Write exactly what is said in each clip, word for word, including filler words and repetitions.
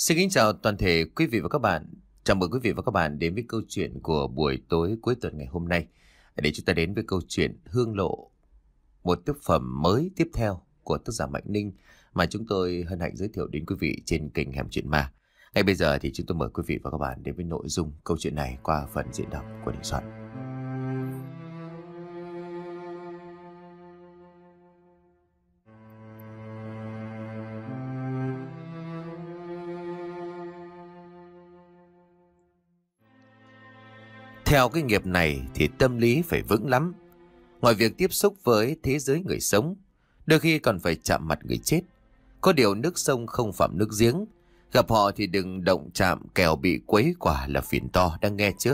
Xin kính chào toàn thể quý vị và các bạn. Chào mừng quý vị và các bạn đến với câu chuyện của buổi tối cuối tuần ngày hôm nay. Để chúng ta đến với câu chuyện Hương Lộ, một tác phẩm mới tiếp theo của tác giả Mạnh Ninh mà chúng tôi hân hạnh giới thiệu đến quý vị trên kênh Hẻm Chuyện Ma. Ngay bây giờ thì chúng tôi mời quý vị và các bạn đến với nội dung câu chuyện này qua phần diễn đọc của Đình Soạn. Theo cái nghiệp này thì tâm lý phải vững lắm. Ngoài việc tiếp xúc với thế giới người sống, đôi khi còn phải chạm mặt người chết. Có điều nước sông không phạm nước giếng, gặp họ thì đừng động chạm kẻo bị quấy quả là phiền to, đang nghe chưa?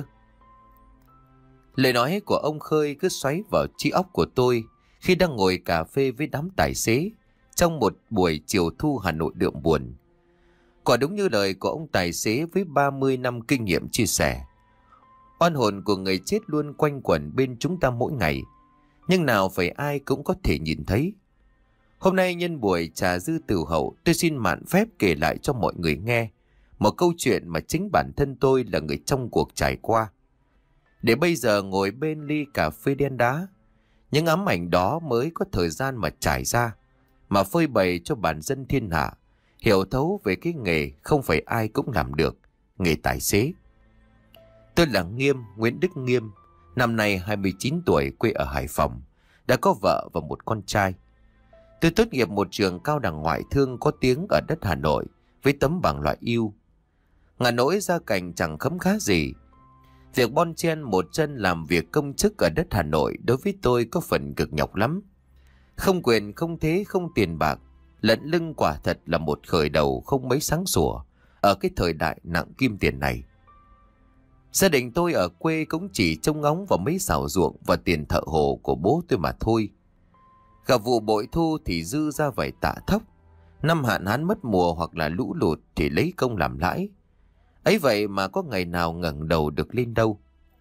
Lời nói của ông Khơi cứ xoáy vào trí óc của tôi khi đang ngồi cà phê với đám tài xế trong một buổi chiều thu Hà Nội đượm buồn. Quả đúng như lời của ông tài xế với ba mươi năm kinh nghiệm chia sẻ. Oan hồn của người chết luôn quanh quẩn bên chúng ta mỗi ngày, nhưng nào phải ai cũng có thể nhìn thấy. Hôm nay nhân buổi trà dư tửu hậu, tôi xin mạn phép kể lại cho mọi người nghe một câu chuyện mà chính bản thân tôi là người trong cuộc trải qua. Để bây giờ ngồi bên ly cà phê đen đá, những ám ảnh đó mới có thời gian mà trải ra, mà phơi bày cho bản dân thiên hạ hiểu thấu về cái nghề không phải ai cũng làm được, nghề tài xế. Tôi là Nghiêm, Nguyễn Đức Nghiêm, năm nay hai mươi chín tuổi, quê ở Hải Phòng, đã có vợ và một con trai. Tôi tốt nghiệp một trường cao đẳng ngoại thương có tiếng ở đất Hà Nội với tấm bằng loại ưu. Ngả nỗi gia cảnh chẳng khấm khá gì. Việc bon chen một chân làm việc công chức ở đất Hà Nội đối với tôi có phần cực nhọc lắm. Không quyền, không thế, không tiền bạc, lận lưng quả thật là một khởi đầu không mấy sáng sủa ở cái thời đại nặng kim tiền này. Gia đình tôi ở quê cũng chỉ trông ngóng vào mấy xào ruộng và tiền thợ hồ của bố tôi mà thôi. Gặp vụ bội thu thì dư ra vài tạ thóc. Năm hạn hán mất mùa hoặc là lũ lụt thì lấy công làm lãi. Ấy vậy mà có ngày nào ngẩng đầu được lên đâu.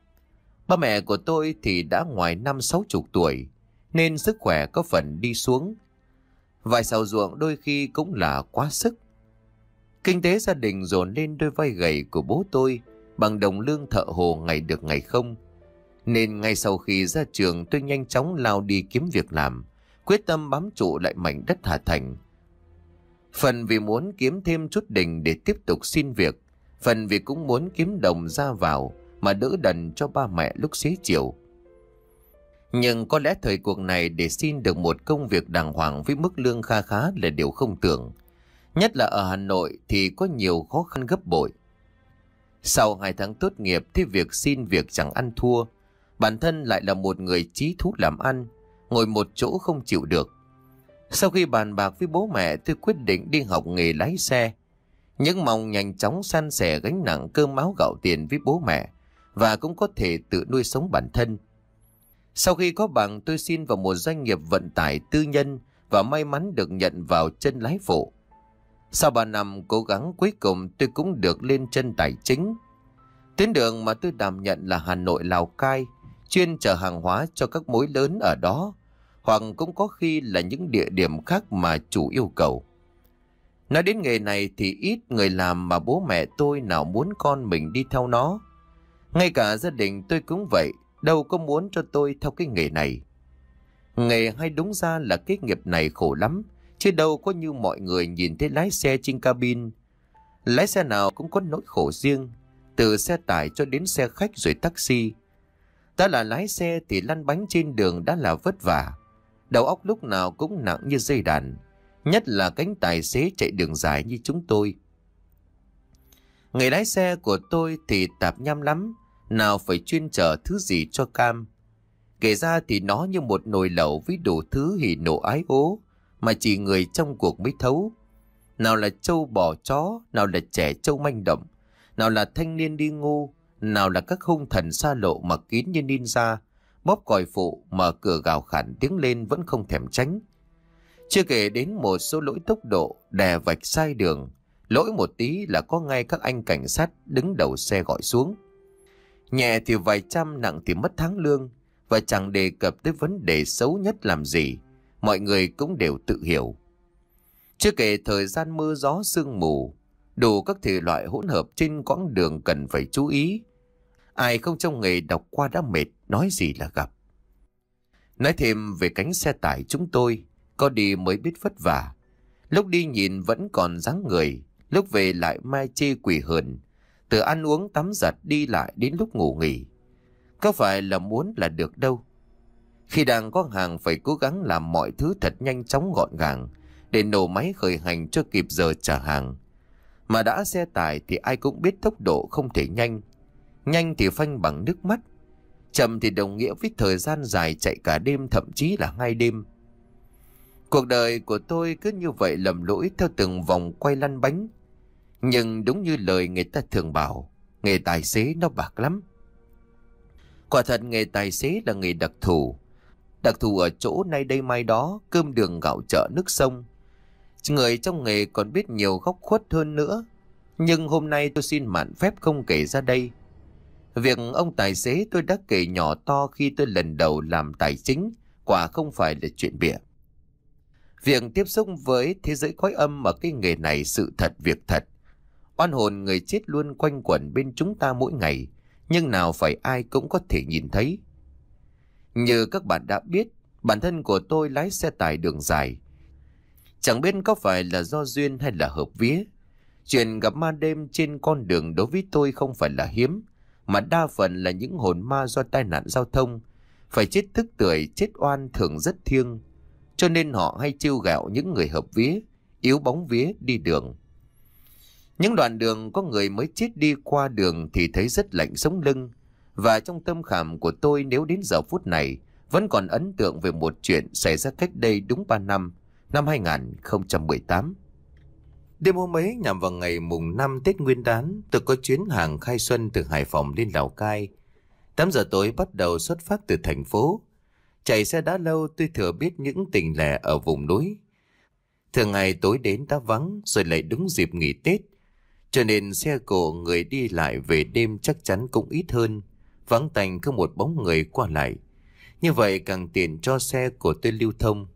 Ba mẹ của tôi thì đã ngoài năm sáu chục tuổi, nên sức khỏe có phần đi xuống. Vài xào ruộng đôi khi cũng là quá sức. Kinh tế gia đình dồn lên đôi vai gầy của bố tôi bằng đồng lương thợ hồ ngày được ngày không. Nên ngay sau khi ra trường tôi nhanh chóng lao đi kiếm việc làm, quyết tâm bám trụ lại mảnh đất Hà Thành. Phần vì muốn kiếm thêm chút đình để tiếp tục xin việc, phần vì cũng muốn kiếm đồng ra vào mà đỡ đần cho ba mẹ lúc xế chiều. Nhưng có lẽ thời cuộc này để xin được một công việc đàng hoàng với mức lương kha khá là điều không tưởng. Nhất là ở Hà Nội thì có nhiều khó khăn gấp bội. Sau hai tháng tốt nghiệp thì việc xin việc chẳng ăn thua. Bản thân lại là một người chí thú làm ăn, ngồi một chỗ không chịu được. Sau khi bàn bạc với bố mẹ, tôi quyết định đi học nghề lái xe, những mong nhanh chóng san sẻ gánh nặng cơm áo gạo tiền với bố mẹ và cũng có thể tự nuôi sống bản thân. Sau khi có bằng, tôi xin vào một doanh nghiệp vận tải tư nhân và may mắn được nhận vào chân lái phụ. Sau ba năm cố gắng, cuối cùng tôi cũng được lên chân tài chính. Tuyến đường mà tôi đảm nhận là Hà Nội Lào Cai, chuyên chở hàng hóa cho các mối lớn ở đó, hoặc cũng có khi là những địa điểm khác mà chủ yêu cầu. Nói đến nghề này thì ít người làm mà bố mẹ tôi nào muốn con mình đi theo nó. Ngay cả gia đình tôi cũng vậy, đâu có muốn cho tôi theo cái nghề này. Nghề hay đúng ra là cái nghiệp này khổ lắm, chứ đâu có như mọi người nhìn thấy lái xe trên cabin. Lái xe nào cũng có nỗi khổ riêng, từ xe tải cho đến xe khách rồi taxi. Ta là lái xe thì lăn bánh trên đường đã là vất vả, đầu óc lúc nào cũng nặng như dây đàn, nhất là cánh tài xế chạy đường dài như chúng tôi. Nghề lái xe của tôi thì tạp nham lắm, nào phải chuyên chở thứ gì cho cam. Kể ra thì nó như một nồi lẩu với đủ thứ hỉ nộ ái ố mà chỉ người trong cuộc mới thấu. Nào là trâu bò chó, nào là trẻ trâu manh động, nào là thanh niên đi ngu, nào là các hung thần xa lộ mặc kín như ninja, bóp còi phụ, mở cửa gào khản tiếng lên vẫn không thèm tránh. Chưa kể đến một số lỗi tốc độ, đè vạch sai đường, lỗi một tí là có ngay các anh cảnh sát đứng đầu xe gọi xuống. Nhẹ thì vài trăm, nặng thì mất tháng lương, và chẳng đề cập tới vấn đề xấu nhất làm gì, mọi người cũng đều tự hiểu. Chưa kể thời gian mưa gió sương mù, đủ các thể loại hỗn hợp trên quãng đường cần phải chú ý. Ai không trong nghề đọc qua đã mệt, nói gì là gặp. Nói thêm về cánh xe tải chúng tôi, có đi mới biết vất vả. Lúc đi nhìn vẫn còn dáng người, lúc về lại mai chê quỷ hờn. Từ ăn uống tắm giặt đi lại đến lúc ngủ nghỉ. Có phải là muốn là được đâu. Khi đang có hàng phải cố gắng làm mọi thứ thật nhanh chóng gọn gàng để nổ máy khởi hành cho kịp giờ trả hàng. Mà đã xe tải thì ai cũng biết tốc độ không thể nhanh. Nhanh thì phanh bằng nước mắt. Chậm thì đồng nghĩa với thời gian dài chạy cả đêm, thậm chí là hai đêm. Cuộc đời của tôi cứ như vậy lầm lỗi theo từng vòng quay lăn bánh. Nhưng đúng như lời người ta thường bảo, nghề tài xế nó bạc lắm. Quả thật nghề tài xế là nghề đặc thù. Đặc thù ở chỗ nay đây mai đó, cơm đường gạo chợ nước sông. Người trong nghề còn biết nhiều góc khuất hơn nữa. Nhưng hôm nay tôi xin mạn phép không kể ra đây. Việc ông tài xế tôi đã kể nhỏ to khi tôi lần đầu làm tài chính, quả không phải là chuyện bịa. Việc tiếp xúc với thế giới cõi âm ở cái nghề này sự thật việc thật. Oan hồn người chết luôn quanh quẩn bên chúng ta mỗi ngày, nhưng nào phải ai cũng có thể nhìn thấy. Như các bạn đã biết, bản thân của tôi lái xe tải đường dài. Chẳng biết có phải là do duyên hay là hợp vía. Chuyện gặp ma đêm trên con đường đối với tôi không phải là hiếm, mà đa phần là những hồn ma do tai nạn giao thông. Phải chết tức tưởi, chết oan thường rất thiêng. Cho nên họ hay trêu ghẹo những người hợp vía, yếu bóng vía đi đường. Những đoạn đường có người mới chết đi qua đường thì thấy rất lạnh sống lưng. Và trong tâm khảm của tôi nếu đến giờ phút này vẫn còn ấn tượng về một chuyện xảy ra cách đây đúng ba năm, năm hai không một tám. Đêm hôm ấy nhằm vào ngày mùng năm Tết Nguyên đán, tôi có chuyến hàng khai xuân từ Hải Phòng lên Lào Cai. tám giờ tối bắt đầu xuất phát từ thành phố. Chạy xe đã lâu tôi thừa biết những tình lẻ ở vùng núi. Thường ngày tối đến đã vắng rồi lại đúng dịp nghỉ Tết. Cho nên xe cộ người đi lại về đêm chắc chắn cũng ít hơn. Vắng tanh không một bóng người qua lại. Như vậy càng tiện cho xe của tôi lưu thông.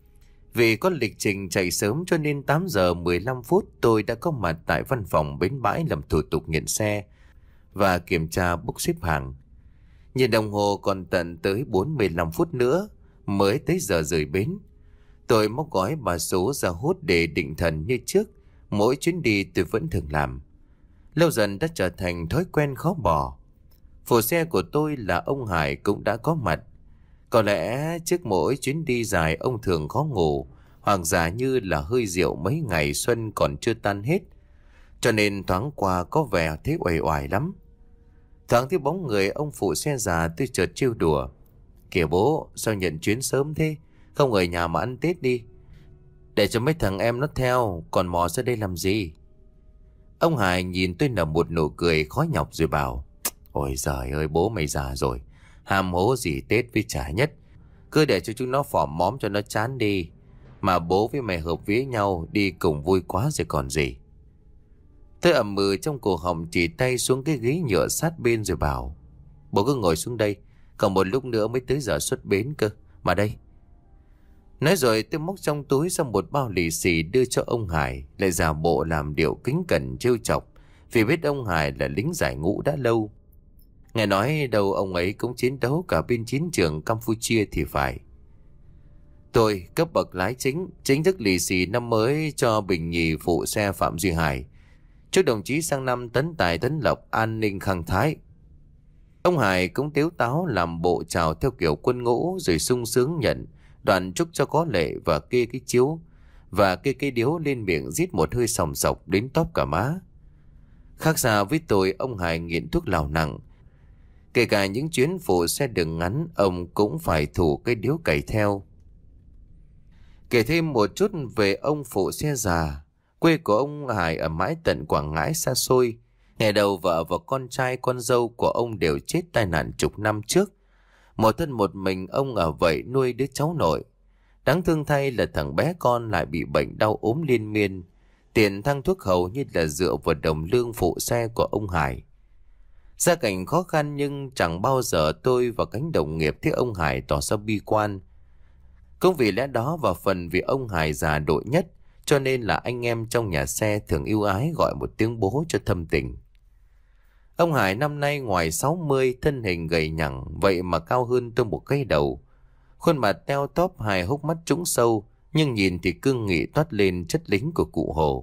Vì có lịch trình chạy sớm cho nên tám giờ mười lăm phút tôi đã có mặt tại văn phòng bến bãi làm thủ tục nhận xe và kiểm tra book xếp hàng. Nhìn đồng hồ còn tận tới bốn mươi lăm phút nữa mới tới giờ rời bến. Tôi móc gói bà số ra hốt để định thần như trước. Mỗi chuyến đi tôi vẫn thường làm. Lâu dần đã trở thành thói quen khó bỏ. Phụ xe của tôi là ông Hải cũng đã có mặt. Có lẽ trước mỗi chuyến đi dài ông thường khó ngủ, hoặc giả như là hơi rượu mấy ngày xuân còn chưa tan hết. Cho nên thoáng qua có vẻ thế uể oải lắm. Thoáng thấy bóng người ông phụ xe già tôi chợt trêu đùa. Kìa bố, sao nhận chuyến sớm thế? Không ở nhà mà ăn Tết đi. Để cho mấy thằng em nó theo, còn mò ra đây làm gì? Ông Hải nhìn tôi nở một nụ cười khó nhọc rồi bảo. Ôi giời ơi, bố mày già rồi. Ham hố gì Tết với chả nhất. Cứ để cho chúng nó phỏm móm cho nó chán đi. Mà bố với mày hợp vía nhau đi cùng vui quá rồi còn gì. Tôi ậm ừ trong cổ họng chỉ tay xuống cái ghế nhựa sát bên rồi bảo. Bố cứ ngồi xuống đây. Còn một lúc nữa mới tới giờ xuất bến cơ. Mà đây. Nói rồi tôi móc trong túi ra một bao lì xì đưa cho ông Hải. Lại giả bộ làm điệu kính cẩn trêu chọc. Vì biết ông Hải là lính giải ngũ đã lâu. Nghe nói đâu ông ấy cũng chiến đấu cả bên chiến trường Campuchia thì phải. Tôi cấp bậc lái chính, chính thức lì xì năm mới cho bình nhì phụ xe Phạm Duy Hải. Chúc đồng chí sang năm tấn tài tấn lộc, an ninh khang thái. Ông Hải cũng tếu táo làm bộ chào theo kiểu quân ngũ rồi sung sướng nhận, đoạn chúc cho có lệ và kê cái chiếu và kê cái điếu lên miệng rít một hơi sòng sọc đến tóp cả má. Khác xa với tôi, ông Hải nghiện thuốc lào nặng. Kể cả những chuyến phụ xe đường ngắn, ông cũng phải thủ cái điếu cày theo. Kể thêm một chút về ông phụ xe già. Quê của ông Hải ở mãi tận Quảng Ngãi xa xôi. Ngày đầu vợ và con trai con dâu của ông đều chết tai nạn chục năm trước. Một thân một mình ông ở vậy nuôi đứa cháu nội. Đáng thương thay là thằng bé con lại bị bệnh đau ốm liên miên. Tiền thang thuốc hầu như là dựa vào đồng lương phụ xe của ông Hải. Gia cảnh khó khăn nhưng chẳng bao giờ tôi và cánh đồng nghiệp thấy ông Hải tỏ ra bi quan. Cũng vì lẽ đó và phần vì ông Hải già độ nhất, cho nên là anh em trong nhà xe thường ưu ái gọi một tiếng bố cho thâm tình. Ông Hải năm nay ngoài sáu mươi, thân hình gầy nhẳng, vậy mà cao hơn tôi một cái đầu. Khuôn mặt teo tóp, hai hốc mắt trũng sâu, nhưng nhìn thì cương nghị toát lên chất lính của cụ Hồ.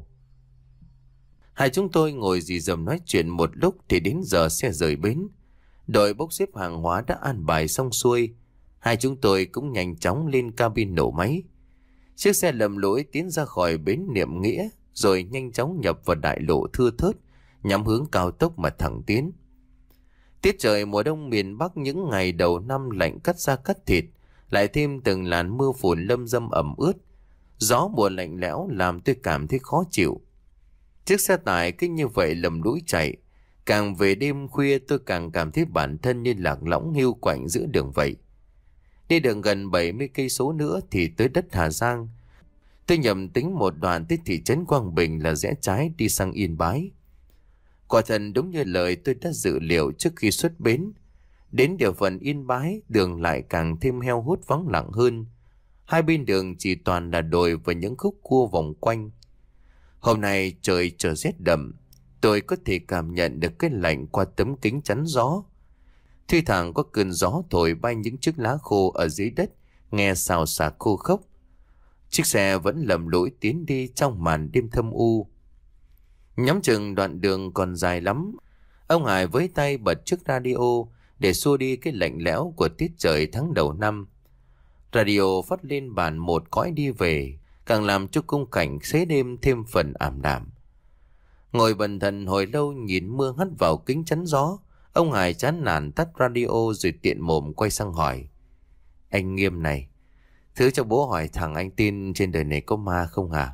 Hai chúng tôi ngồi dì dầm nói chuyện một lúc thì đến giờ xe rời bến. Đội bốc xếp hàng hóa đã an bài xong xuôi. Hai chúng tôi cũng nhanh chóng lên cabin nổ máy. Chiếc xe lầm lỗi tiến ra khỏi bến Niệm Nghĩa, rồi nhanh chóng nhập vào đại lộ thưa thớt, nhắm hướng cao tốc mà thẳng tiến. Tiết trời mùa đông miền Bắc những ngày đầu năm lạnh cắt da cắt thịt, lại thêm từng làn mưa phùn lâm dâm ẩm ướt. Gió mùa lạnh lẽo làm tôi cảm thấy khó chịu. Chiếc xe tải cứ như vậy lầm lũi chạy. Càng về đêm khuya tôi càng cảm thấy bản thân như lạc lõng hiu quạnh giữa đường vậy. Đi đường gần bảy mươi cây số nữa thì tới đất Hà Giang. Tôi nhầm tính một đoạn tới thị trấn Quang Bình là rẽ trái đi sang Yên Bái. Quả thật đúng như lời tôi đã dự liệu trước khi xuất bến. Đến địa phận Yên Bái, đường lại càng thêm heo hút vắng lặng hơn. Hai bên đường chỉ toàn là đồi và những khúc cua vòng quanh. Hôm nay trời trở rét đậm, tôi có thể cảm nhận được cái lạnh qua tấm kính chắn gió. Thi thoảng có cơn gió thổi bay những chiếc lá khô ở dưới đất, nghe xào xạc khô khốc. Chiếc xe vẫn lầm lũi tiến đi trong màn đêm thâm u. Nhắm chừng đoạn đường còn dài lắm. Ông Hải với tay bật chiếc radio để xua đi cái lạnh lẽo của tiết trời tháng đầu năm. Radio phát lên bản một cõi đi về, càng làm cho khung cảnh xế đêm thêm phần ảm đạm. Ngồi bần thần hồi lâu nhìn mưa hắt vào kính chắn gió, ông Hải chán nản tắt radio rồi tiện mồm quay sang hỏi: Anh Nghiêm này, thứ cho bố hỏi thằng anh tin trên đời này có ma không hả?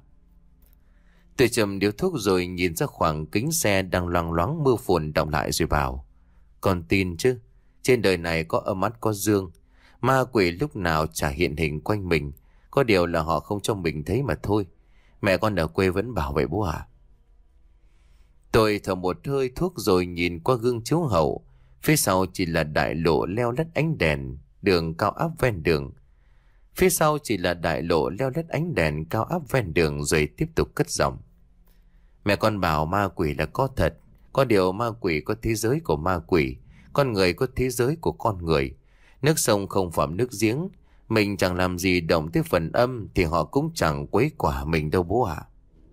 Tôi chầm điếu thuốc rồi nhìn ra khoảng kính xe đang loang loáng mưa phùn đọng lại rồi bảo: Con tin chứ, trên đời này có âm ắt có dương, ma quỷ lúc nào chả hiện hình quanh mình, có điều là họ không cho mình thấy mà thôi. Mẹ con ở quê vẫn bảo vậy bố à? Tôi thở một hơi thuốc rồi nhìn qua gương chiếu hậu. Phía sau chỉ là đại lộ leo lắt ánh đèn, đường cao áp ven đường. Phía sau chỉ là đại lộ leo lắt ánh đèn cao áp ven đường rồi tiếp tục cất giọng: Mẹ con bảo ma quỷ là có thật, có điều ma quỷ có thế giới của ma quỷ, con người có thế giới của con người. Nước sông không phạm nước giếng, mình chẳng làm gì động tới phần âm thì họ cũng chẳng quấy quả mình đâu bố ạ. À.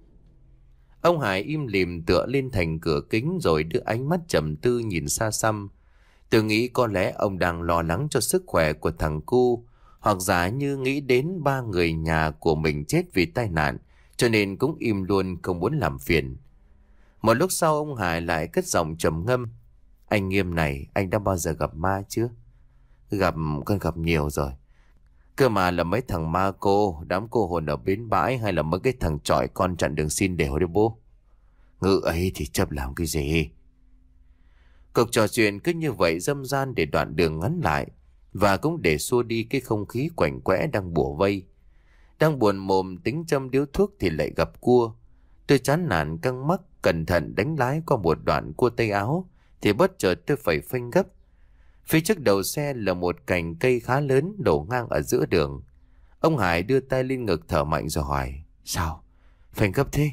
Ông Hải im lìm tựa lên thành cửa kính rồi đưa ánh mắt trầm tư nhìn xa xăm. Tôi nghĩ có lẽ ông đang lo lắng cho sức khỏe của thằng cu, hoặc giả như nghĩ đến ba người nhà của mình chết vì tai nạn, cho nên cũng im luôn không muốn làm phiền. Một lúc sau ông Hải lại cất giọng trầm ngâm: Anh Nghiêm này, anh đã bao giờ gặp ma chưa? Gặp, con gặp nhiều rồi. Cơ mà là mấy thằng ma cô, đám cô hồn ở bến bãi, hay là mấy cái thằng trọi con chặn đường xin đều đấy bố? Ngự ấy thì chấp làm cái gì? Cuộc trò chuyện cứ như vậy dâm gian để đoạn đường ngắn lại, và cũng để xua đi cái không khí quạnh quẽ đang bủa vây. Đang buồn mồm tính châm điếu thuốc thì lại gặp cua. Tôi chán nản căng mắt cẩn thận đánh lái qua một đoạn cua tay áo thì bất chợt tôi phải phanh gấp. Phía trước đầu xe là một cành cây khá lớn đổ ngang ở giữa đường. Ông Hải đưa tay lên ngực thở mạnh rồi hỏi: Sao? Phanh gấp thế?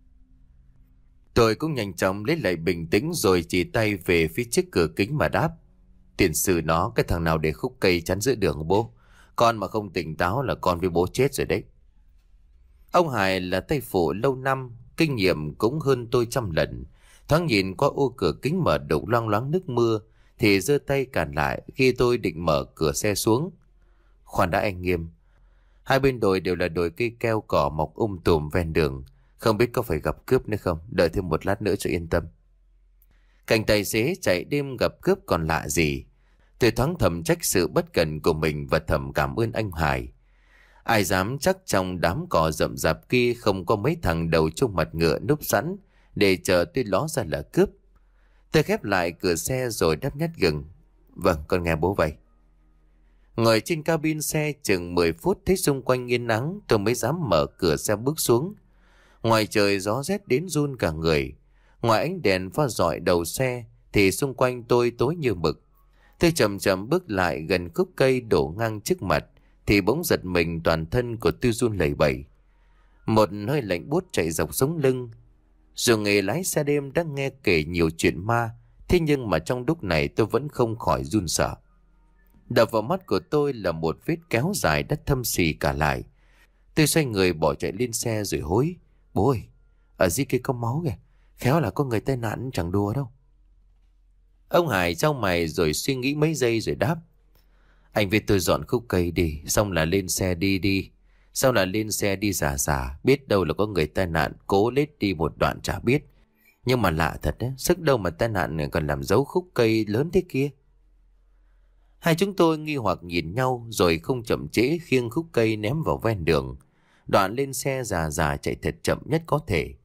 Tôi cũng nhanh chóng lấy lại bình tĩnh rồi chỉ tay về phía trước cửa kính mà đáp: Tiền sử nó, cái thằng nào để khúc cây chắn giữa đường của bố. Con mà không tỉnh táo là con với bố chết rồi đấy. Ông Hải là tay phụ lâu năm, kinh nghiệm cũng hơn tôi trăm lần. Thoáng nhìn qua ô cửa kính mở đục loang loáng nước mưa thì giơ tay cản lại khi tôi định mở cửa xe xuống. Khoan đã anh Nghiêm, hai bên đồi đều là đồi cây keo cỏ mọc um tùm ven đường, không biết có phải gặp cướp nữa không? Đợi thêm một lát nữa cho yên tâm. Cảnh tài xế chạy đêm gặp cướp còn lạ gì. Tôi thoáng thầm trách sự bất cẩn của mình và thầm cảm ơn anh Hải. Ai dám chắc trong đám cỏ rậm rạp kia không có mấy thằng đầu trông mặt ngựa núp sẵn để chờ tôi ló ra là cướp. Tôi khép lại cửa xe rồi đáp nhát gừng: Vâng, con nghe bố vậy. Ngồi trên cabin xe chừng mười phút thấy xung quanh yên nắng, tôi mới dám mở cửa xe bước xuống. Ngoài trời gió rét đến run cả người. Ngoài ánh đèn pha rọi đầu xe thì xung quanh tôi tối như mực. Tôi chậm chậm bước lại gần khúc cây đổ ngang trước mặt thì bỗng giật mình, toàn thân của tôi run lẩy bẩy. Một hơi lạnh buốt chạy dọc sống lưng. Dù nghề lái xe đêm đã nghe kể nhiều chuyện ma, thế nhưng mà trong lúc này tôi vẫn không khỏi run sợ. Đập vào mắt của tôi là một vết kéo dài đất thâm xì cả lại. Tôi xoay người bỏ chạy lên xe rồi hối: "Bố ơi, ở dưới kia có máu kìa, khéo là có người tai nạn chẳng đùa đâu." Ông Hải trao mày rồi suy nghĩ mấy giây rồi đáp: "Anh với tôi dọn khúc cây đi, xong là lên xe đi đi. Sau là lên xe đi giả giả, biết đâu là có người tai nạn, cố lết đi một đoạn chả biết. Nhưng mà lạ thật đấy, sức đâu mà tai nạn này còn làm dấu khúc cây lớn thế kia." Hai chúng tôi nghi hoặc nhìn nhau rồi không chậm trễ khiêng khúc cây ném vào ven đường. Đoạn lên xe già già chạy thật chậm nhất có thể.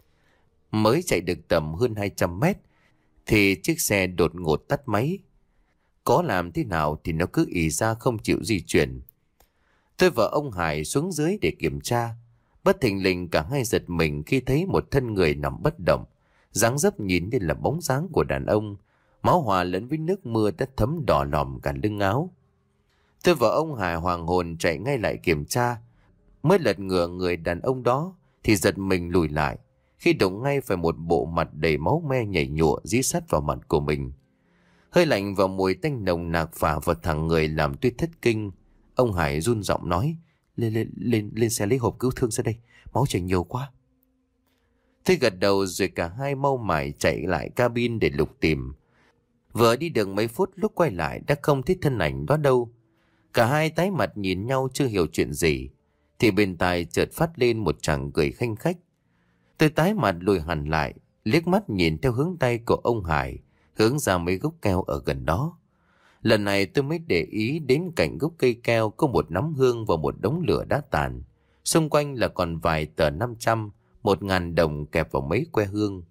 Mới chạy được tầm hơn hai trăm mét thì chiếc xe đột ngột tắt máy. Có làm thế nào thì nó cứ ì ra không chịu di chuyển. Tôi và ông Hải xuống dưới để kiểm tra. Bất thình lình cả hai giật mình khi thấy một thân người nằm bất động. Dáng dấp nhìn như là bóng dáng của đàn ông. Máu hòa lẫn với nước mưa đã thấm đỏ lòm cả lưng áo. Tôi và ông Hải hoàng hồn chạy ngay lại kiểm tra. Mới lật ngửa người đàn ông đó thì giật mình lùi lại khi đụng ngay phải một bộ mặt đầy máu me nhảy nhụa dí sát vào mặt của mình. Hơi lạnh và mùi tanh nồng nặc phả vào thẳng người làm tôi thất kinh. Ông Hải run giọng nói: lên lên lên lên xe lấy hộp cứu thương ra đây, máu chảy nhiều quá." Tôi gật đầu rồi cả hai mau mải chạy lại cabin để lục tìm. Vừa đi được mấy phút lúc quay lại đã không thấy thân ảnh đó đâu. Cả hai tái mặt nhìn nhau chưa hiểu chuyện gì thì bên tai chợt phát lên một tràng cười khanh khách. Tôi tái mặt lùi hẳn lại, liếc mắt nhìn theo hướng tay của ông Hải hướng ra mấy gốc keo ở gần đó. Lần này tôi mới để ý đến cạnh gốc cây keo có một nắm hương và một đống lửa đã tàn. Xung quanh là còn vài tờ năm trăm, một ngàn đồng kẹp vào mấy que hương.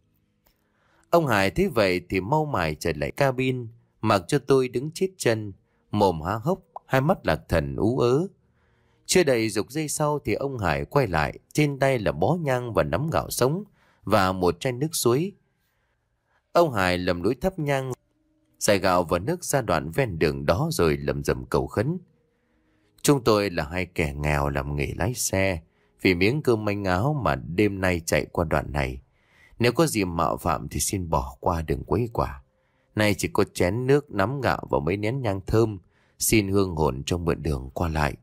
Ông Hải thấy vậy thì mau mải trở lại cabin, mặc cho tôi đứng chết chân, mồm há hốc, hai mắt lạc thần ú ớ. Chưa đầy chục giây sau thì ông Hải quay lại, trên tay là bó nhang và nắm gạo sống và một chai nước suối. Ông Hải lầm lũi thắp nhang, xài gạo và nước ra đoạn ven đường đó rồi lầm rầm cầu khấn: "Chúng tôi là hai kẻ nghèo làm nghề lái xe, vì miếng cơm manh áo mà đêm nay chạy qua đoạn này. Nếu có gì mạo phạm thì xin bỏ qua đừng quấy quả. Nay chỉ có chén nước, nắm gạo và mấy nén nhang thơm, xin hương hồn trong mượn đường qua lại."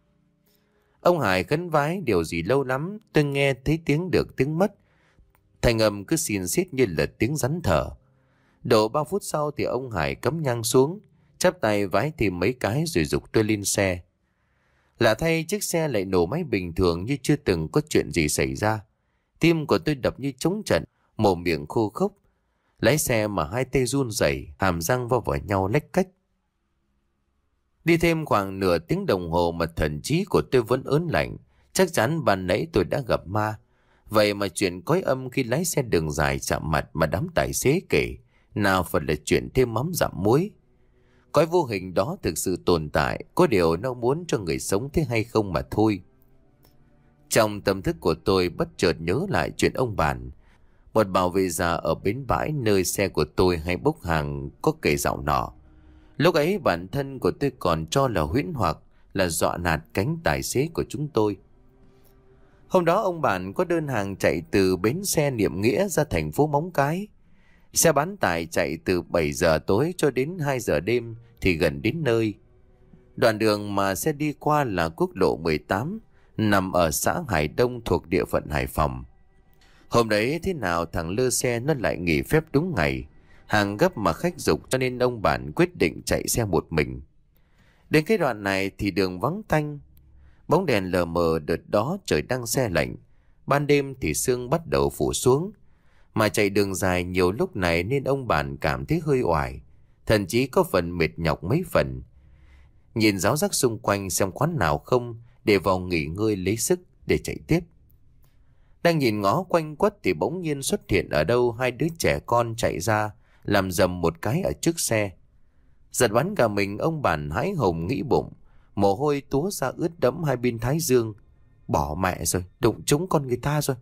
Ông Hải khấn vái điều gì lâu lắm, tôi nghe thấy tiếng được tiếng mất. Thành âm cứ xin xiết như là tiếng rắn thở. Độ ba phút sau thì ông Hải cắm nhang xuống, chắp tay vái thêm mấy cái rồi giục tôi lên xe. Lạ thay, chiếc xe lại nổ máy bình thường như chưa từng có chuyện gì xảy ra. Tim của tôi đập như trống trận, mồm miệng khô khốc. Lái xe mà hai tay run rẩy, hàm răng va vào nhau lách cách. Đi thêm khoảng nửa tiếng đồng hồ mà thần trí của tôi vẫn ớn lạnh. Chắc chắn ban nãy tôi đã gặp ma. Vậy mà chuyện cõi âm khi lái xe đường dài chạm mặt mà đám tài xế kể, nào phải là chuyện thêm mắm dặm muối. Cõi vô hình đó thực sự tồn tại, có điều nó muốn cho người sống thế hay không mà thôi. Trong tâm thức của tôi bất chợt nhớ lại chuyện ông Bản, một bảo vệ già ở bến bãi nơi xe của tôi hay bốc hàng, có kể dạo nọ. Lúc ấy bản thân của tôi còn cho là huyễn hoặc, là dọa nạt cánh tài xế của chúng tôi. Hôm đó ông Bản có đơn hàng chạy từ bến xe Niệm Nghĩa ra thành phố Móng Cái. Xe bán tải chạy từ bảy giờ tối cho đến hai giờ đêm thì gần đến nơi. Đoạn đường mà xe đi qua là quốc lộ mười tám, nằm ở xã Hải Đông thuộc địa phận Hải Phòng. Hôm đấy thế nào thằng lơ xe nó lại nghỉ phép đúng ngày. Hàng gấp mà khách giục cho nên ông Bản quyết định chạy xe một mình. Đến cái đoạn này thì đường vắng tanh. Bóng đèn lờ mờ, đợt đó trời đang se lạnh. Ban đêm thì sương bắt đầu phủ xuống. Mà chạy đường dài nhiều lúc này nên ông Bản cảm thấy hơi oải, thậm chí có phần mệt nhọc mấy phần. Nhìn ráo rác xung quanh xem quán nào không để vào nghỉ ngơi lấy sức để chạy tiếp. Đang nhìn ngó quanh quất thì bỗng nhiên xuất hiện ở đâu hai đứa trẻ con chạy ra, làm dầm một cái ở trước xe. Giật bắn cả mình, ông Bản hái hùng nghĩ bụng, mồ hôi túa ra ướt đẫm hai bên thái dương. Bỏ mẹ rồi, đụng trúng con người ta rồi.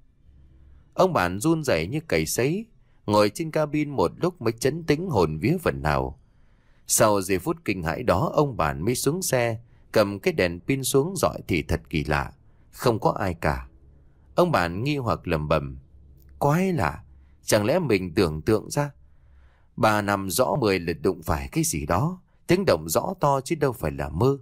Ông Bản run rẩy như cầy sấy, ngồi trên cabin một lúc mới trấn tĩnh hồn vía phần nào. Sau giây phút kinh hãi đó, ông Bản mới xuống xe, cầm cái đèn pin xuống dọi thì thật kỳ lạ, không có ai cả. Ông bạn nghi hoặc lẩm bẩm: Quái lạ, chẳng lẽ mình tưởng tượng ra? Bà nằm rõ mười lần đụng phải cái gì đó, tiếng động rõ to chứ đâu phải là mơ.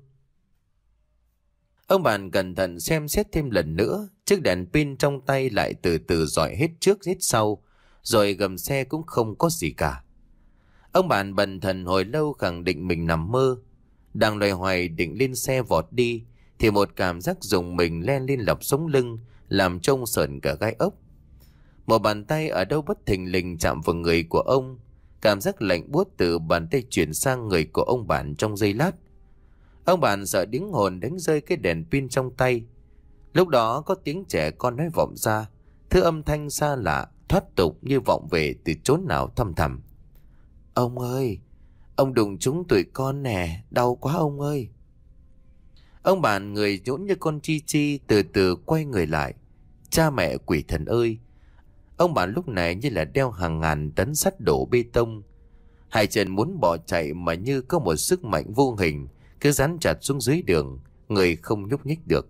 Ông bạn cẩn thận xem xét thêm lần nữa, chiếc đèn pin trong tay lại từ từ dọi hết trước hết sau, rồi gầm xe cũng không có gì cả. Ông bạn bần thần hồi lâu khẳng định mình nằm mơ. Đang loay hoay định lên xe vọt đi, thì một cảm giác rùng mình len lên lọc sống lưng, làm trông sởn cả gai ốc. Một bàn tay ở đâu bất thình lình chạm vào người của ông. Cảm giác lạnh buốt từ bàn tay chuyển sang người của ông bạn trong giây lát. Ông bạn sợ điếng hồn đánh rơi cái đèn pin trong tay. Lúc đó có tiếng trẻ con nói vọng ra, thứ âm thanh xa lạ thoát tục như vọng về từ chốn nào thăm thẳm. Ông ơi, ông đụng trúng tụi con nè, đau quá ông ơi. Ông bạn người nhũn như con chi chi từ từ quay người lại. Cha mẹ quỷ thần ơi! Ông bạn lúc này như là đeo hàng ngàn tấn sắt đổ bê tông. Hai chân muốn bỏ chạy mà như có một sức mạnh vô hình cứ dán chặt xuống dưới đường, người không nhúc nhích được.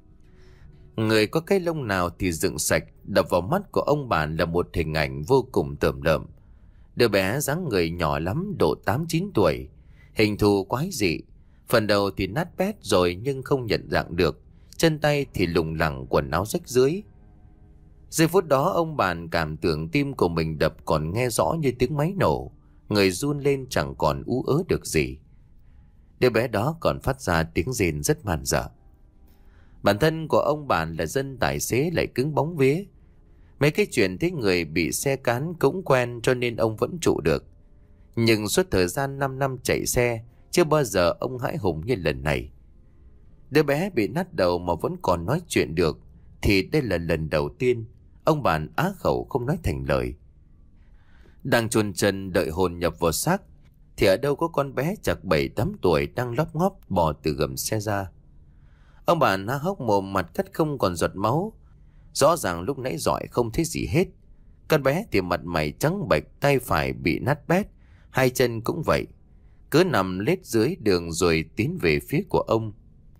Người có cái lông nào thì dựng sạch, đập vào mắt của ông bạn là một hình ảnh vô cùng tởm lợm. Đứa bé dáng người nhỏ lắm, độ tám chín tuổi, hình thù quái dị, phần đầu thì nát bét rồi nhưng không nhận dạng được, chân tay thì lủng lẳng, quần áo rách rưới. Giây phút đó ông bạn cảm tưởng tim của mình đập còn nghe rõ như tiếng máy nổ, người run lên chẳng còn ú ớ được gì. Đứa bé đó còn phát ra tiếng rên rất man dợ. Bản thân của ông bạn là dân tài xế lại cứng bóng vía. Mấy cái chuyện thấy người bị xe cán cũng quen cho nên ông vẫn trụ được. Nhưng suốt thời gian năm năm chạy xe, chưa bao giờ ông hãi hùng như lần này. Đứa bé bị nát đầu mà vẫn còn nói chuyện được, thì đây là lần đầu tiên. Ông bạn á khẩu không nói thành lời. Đang chôn chân đợi hồn nhập vào xác, thì ở đâu có con bé chạc bảy tám tuổi đang lóc ngóp bò từ gầm xe ra. Ông bạn há hốc mồm, mặt cắt không còn giọt máu. Rõ ràng lúc nãy dọi không thấy gì hết. Con bé thì mặt mày trắng bệch, tay phải bị nát bét, hai chân cũng vậy, cứ nằm lết dưới đường rồi tiến về phía của ông.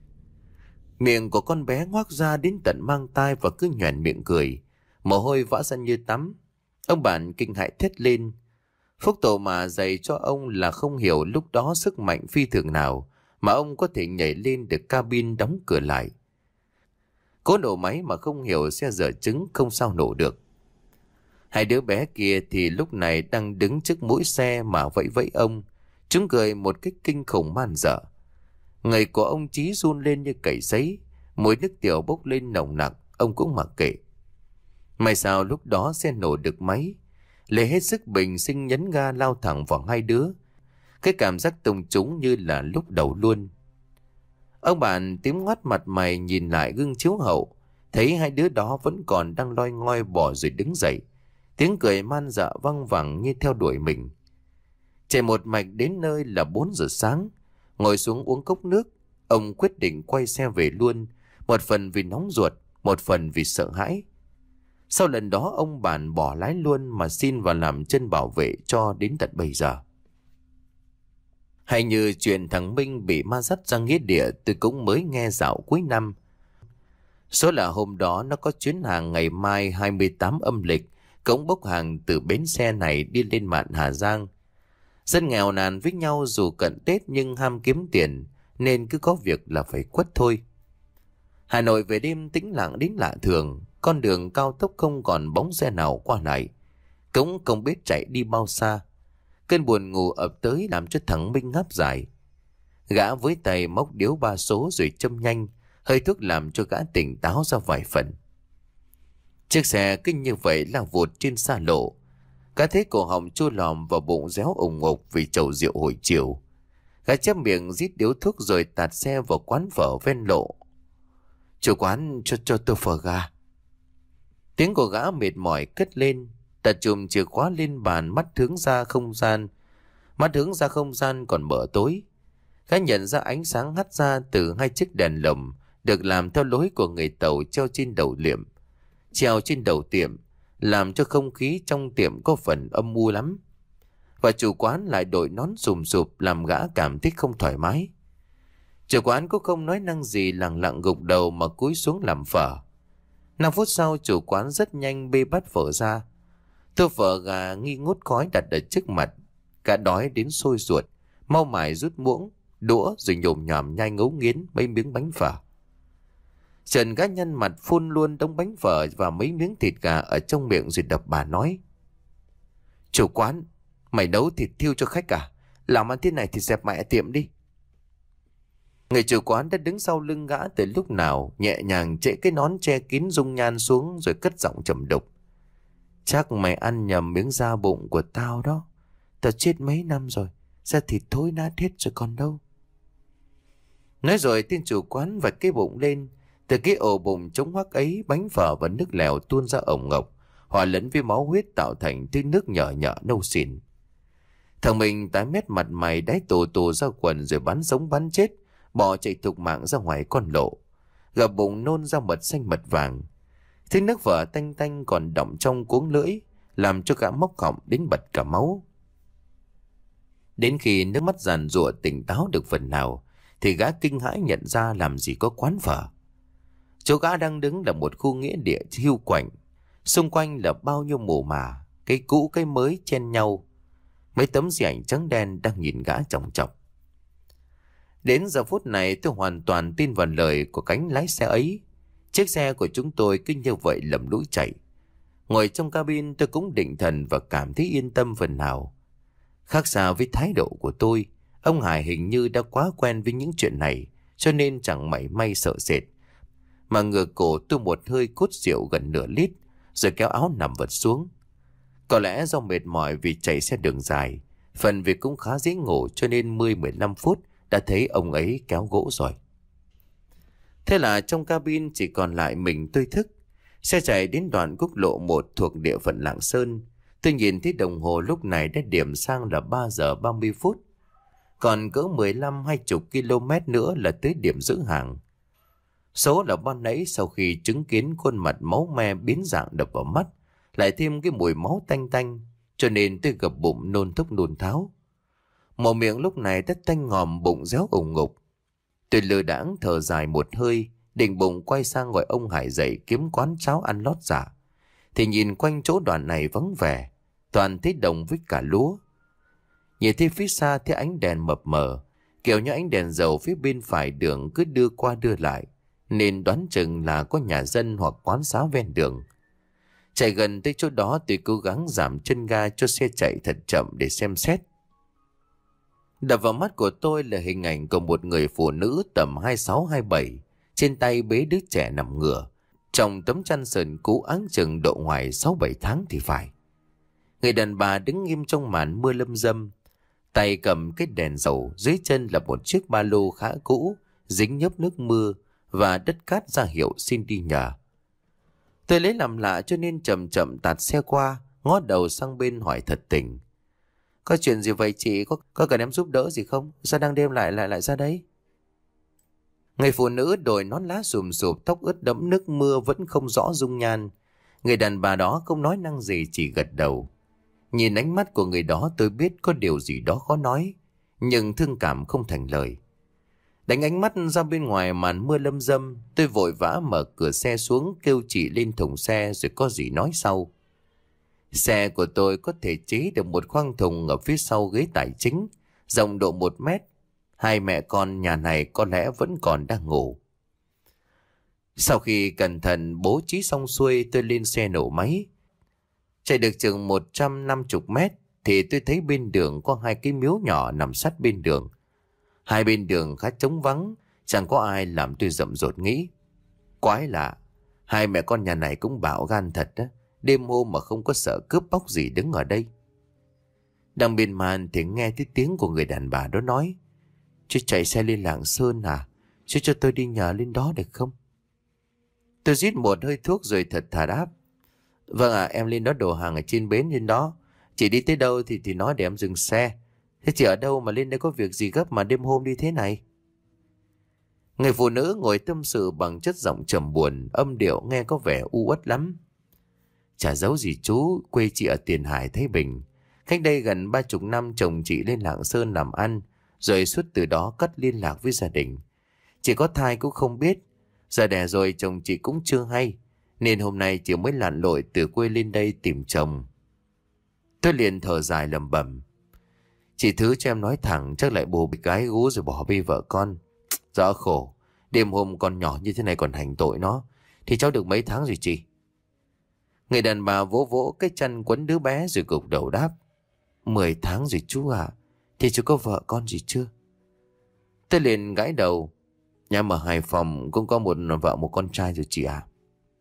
Miệng của con bé ngoác ra đến tận mang tai và cứ nhoẻn miệng cười, mồ hôi vã ra như tắm. Ông bạn kinh hãi thét lên. Phúc tổ mà dạy cho ông là không hiểu lúc đó sức mạnh phi thường nào mà ông có thể nhảy lên được cabin đóng cửa lại. Cố nổ máy mà không hiểu xe dở trứng không sao nổ được. Hai đứa bé kia thì lúc này đang đứng trước mũi xe mà vẫy vẫy ông. Chúng cười một cách kinh khủng man dợ. Người của ông Chí run lên như cầy giấy, mùi nước tiểu bốc lên nồng nặc, ông cũng mặc kệ. May sao lúc đó xe nổ được máy, lấy hết sức bình sinh nhấn ga lao thẳng vào hai đứa. Cái cảm giác tông chúng như là lúc đầu luôn. Ông bạn tím ngoắt mặt mày nhìn lại gương chiếu hậu, thấy hai đứa đó vẫn còn đang loi ngoi bỏ rồi đứng dậy. Tiếng cười man dợ văng vẳng như theo đuổi mình. Chạy một mạch đến nơi là bốn giờ sáng, ngồi xuống uống cốc nước, ông quyết định quay xe về luôn, một phần vì nóng ruột, một phần vì sợ hãi. Sau lần đó ông bạn bỏ lái luôn mà xin vào làm chân bảo vệ cho đến tận bây giờ. Hay như chuyện thằng Minh bị ma dắt ra nghĩa địa, tôi cũng mới nghe dạo cuối năm. Số là hôm đó nó có chuyến hàng ngày mai hai mươi tám âm lịch, cũng bốc hàng từ bến xe này đi lên mạn Hà Giang. Dân nghèo nàn với nhau dù cận Tết nhưng ham kiếm tiền nên cứ có việc là phải quất thôi. Hà Nội về đêm tĩnh lặng đến lạ thường, con đường cao tốc không còn bóng xe nào qua lại, cũng không biết chạy đi bao xa. Cơn buồn ngủ ập tới làm cho thằng Minh ngáp dài. Gã với tay móc điếu ba số rồi châm nhanh, hơi thuốc làm cho gã tỉnh táo ra vài phần. Chiếc xe cứ như vậy lao vụt trên xa lộ. Gã thấy cổ họng chua lòm và bụng réo ủng ục vì chầu rượu hồi chiều. Gã chép miệng rít điếu thuốc rồi tạt xe vào quán phở ven lộ. Chủ quán cho cho tôi phở gà. Tiếng của gã mệt mỏi cất lên. Đặt chùm chìa khóa lên bàn, mắt hướng ra không gian. Mắt hướng ra không gian còn mở tối. Gã nhận ra ánh sáng hắt ra từ hai chiếc đèn lồng được làm theo lối của người Tàu treo trên đầu liệm. Treo trên đầu tiệm làm cho không khí trong tiệm có phần âm u lắm. Và chủ quán lại đội nón sùm sụp làm gã cảm thấy không thoải mái. Chủ quán cũng không nói năng gì, lặng lặng gục đầu mà cúi xuống làm phở. Năm phút sau chủ quán rất nhanh bê bát phở ra. Tô phở gà nghi ngút khói đặt ở trước mặt. Cả đói đến sôi ruột, mau mải rút muỗng, đũa rồi nhổm nhòm nhai ngấu nghiến mấy miếng bánh phở. Trần gã nhăn mặt phun luôn đống bánh phở và mấy miếng thịt gà ở trong miệng rồi đập bà nói: Chủ quán, mày nấu thịt thiêu cho khách à? Làm ăn thế này thì dẹp mẹ tiệm đi. Người chủ quán đã đứng sau lưng gã từ lúc nào, nhẹ nhàng trễ cái nón che kín dung nhan xuống rồi cất giọng trầm đục: Chắc mày ăn nhầm miếng da bụng của tao đó. Tao chết mấy năm rồi, da thịt thối nát hết rồi còn đâu. Nói rồi tên chủ quán vạch cái bụng lên. Từ cái ổ bụng trống hoác ấy, bánh phở và nước lèo tuôn ra ổng ngọc, hòa lẫn với máu huyết tạo thành thứ nước nhở nhở nâu xỉn. Thằng mình tái mét mặt mày đáy tù tù ra quần rồi bắn sống bắn chết, bỏ chạy thục mạng ra ngoài con lộ. Gập bụng nôn ra mật xanh mật vàng. Thứ nước phở tanh tanh còn đọng trong cuống lưỡi, làm cho gã móc họng đến bật cả máu. Đến khi nước mắt giàn giụa tỉnh táo được phần nào, thì gã kinh hãi nhận ra làm gì có quán phở. Chỗ gã đang đứng là một khu nghĩa địa hiu quạnh. Xung quanh là bao nhiêu mồ mả, cái cũ cái mới chen nhau. Mấy tấm di ảnh trắng đen đang nhìn gã chòng chọc. Đến giờ phút này tôi hoàn toàn tin vào lời của cánh lái xe ấy. Chiếc xe của chúng tôi cứ như vậy lầm lũi chạy. Ngồi trong cabin tôi cũng định thần và cảm thấy yên tâm phần nào. Khác xa với thái độ của tôi, ông Hải hình như đã quá quen với những chuyện này, cho nên chẳng mảy may sợ sệt. Mà ngửa cổ tôi một hơi cốt rượu gần nửa lít, rồi kéo áo nằm vật xuống. Có lẽ do mệt mỏi vì chạy xe đường dài, phần vì cũng khá dễ ngủ, cho nên mười mười lăm phút đã thấy ông ấy kéo gỗ rồi. Thế là trong cabin chỉ còn lại mình tôi thức. Xe chạy đến đoạn quốc lộ một thuộc địa phận Lạng Sơn. Tôi nhìn thấy đồng hồ lúc này đã điểm sang là ba giờ ba mươi phút. Còn cỡ mười lăm hai mươi km nữa là tới điểm giữ hàng. Số là ban nãy sau khi chứng kiến khuôn mặt máu me biến dạng đập vào mắt, lại thêm cái mùi máu tanh tanh, cho nên tôi gập bụng nôn thốc nôn tháo. Mồm miệng lúc này đã tanh ngòm, bụng réo ủng ngục. Tôi lơ đãng thở dài một hơi, định bụng quay sang gọi ông Hải dậy kiếm quán cháo ăn lót giả. Thì nhìn quanh chỗ đoạn này vắng vẻ, toàn thấy đồng với cả lúa. Nhìn thấy phía xa thấy ánh đèn mập mờ, kiểu như ánh đèn dầu phía bên phải đường cứ đưa qua đưa lại, nên đoán chừng là có nhà dân hoặc quán xá ven đường. Chạy gần tới chỗ đó tôi cố gắng giảm chân ga cho xe chạy thật chậm để xem xét. Đập vào mắt của tôi là hình ảnh của một người phụ nữ tầm hai mươi sáu hai mươi bảy, trên tay bế đứa trẻ nằm ngửa, trong tấm chăn sờn cũ áng chừng độ ngoài sáu bảy tháng thì phải. Người đàn bà đứng nghiêm trong màn mưa lâm dâm, tay cầm cái đèn dầu, dưới chân là một chiếc ba lô khá cũ, dính nhớp nước mưa và đất cát ra hiệu xin đi nhờ. Tôi lấy làm lạ cho nên chậm chậm tạt xe qua, ngó đầu sang bên hỏi thật tình: Có chuyện gì vậy chị? Có, có cần em giúp đỡ gì không? Sao đang đêm lại lại lại ra đấy? Người phụ nữ đội nón lá xùm xụp, tóc ướt đẫm nước mưa vẫn không rõ dung nhan. Người đàn bà đó không nói năng gì, chỉ gật đầu. Nhìn ánh mắt của người đó tôi biết có điều gì đó khó nói, nhưng thương cảm không thành lời. Đánh ánh mắt ra bên ngoài màn mưa lâm dâm, tôi vội vã mở cửa xe xuống, kêu chị lên thùng xe rồi có gì nói sau. Xe của tôi có thể chế được một khoang thùng ở phía sau ghế tài chính, rộng độ một mét. Hai mẹ con nhà này có lẽ vẫn còn đang ngủ. Sau khi cẩn thận bố trí xong xuôi, tôi lên xe nổ máy. Chạy được chừng một trăm năm mươi mét thì tôi thấy bên đường có hai cái miếu nhỏ nằm sát bên đường. Hai bên đường khá trống vắng, chẳng có ai, làm tôi rậm rột nghĩ: Quái lạ, hai mẹ con nhà này cũng bạo gan thật á, đêm hôm mà không có sợ cướp bóc gì đứng ở đây. Đang bên màn thì nghe thấy tiếng của người đàn bà đó nói: Chứ chạy xe lên Lạng Sơn à? Chứ cho tôi đi nhờ lên đó được không? Tôi rít một hơi thuốc rồi thật thà đáp: Vâng ạ, à, em lên đó đổ hàng ở trên bến trên đó. Chị đi tới đâu thì thì nói để em dừng xe. Thế chị ở đâu mà lên đây có việc gì gấp mà đêm hôm đi thế này? Người phụ nữ ngồi tâm sự bằng chất giọng trầm buồn, âm điệu nghe có vẻ u uất lắm. Chả giấu gì chú, quê chị ở Tiền Hải, Thái Bình. Cách đây gần ba chục năm chồng chị lên Lạng Sơn làm ăn, rồi suốt từ đó cắt liên lạc với gia đình. Chị có thai cũng không biết, giờ đẻ rồi chồng chị cũng chưa hay. nên hôm nay chị mới lặn lội từ quê lên đây tìm chồng. Tôi liền thở dài lẩm bẩm. Chị thứ cho em nói thẳng, chắc lại bồ bị gái gú rồi bỏ bê vợ con. Rõ khổ, đêm hôm còn nhỏ như thế này còn hành tội nó, thì cháu được mấy tháng rồi chị? Người đàn bà vỗ vỗ cái chân quấn đứa bé rồi gục đầu đáp. Mười tháng rồi chú ạ. Thì chú có vợ con gì chưa? Tôi liền gãi đầu. Nhà ở Hải Phòng cũng có một vợ một con trai rồi chị ạ.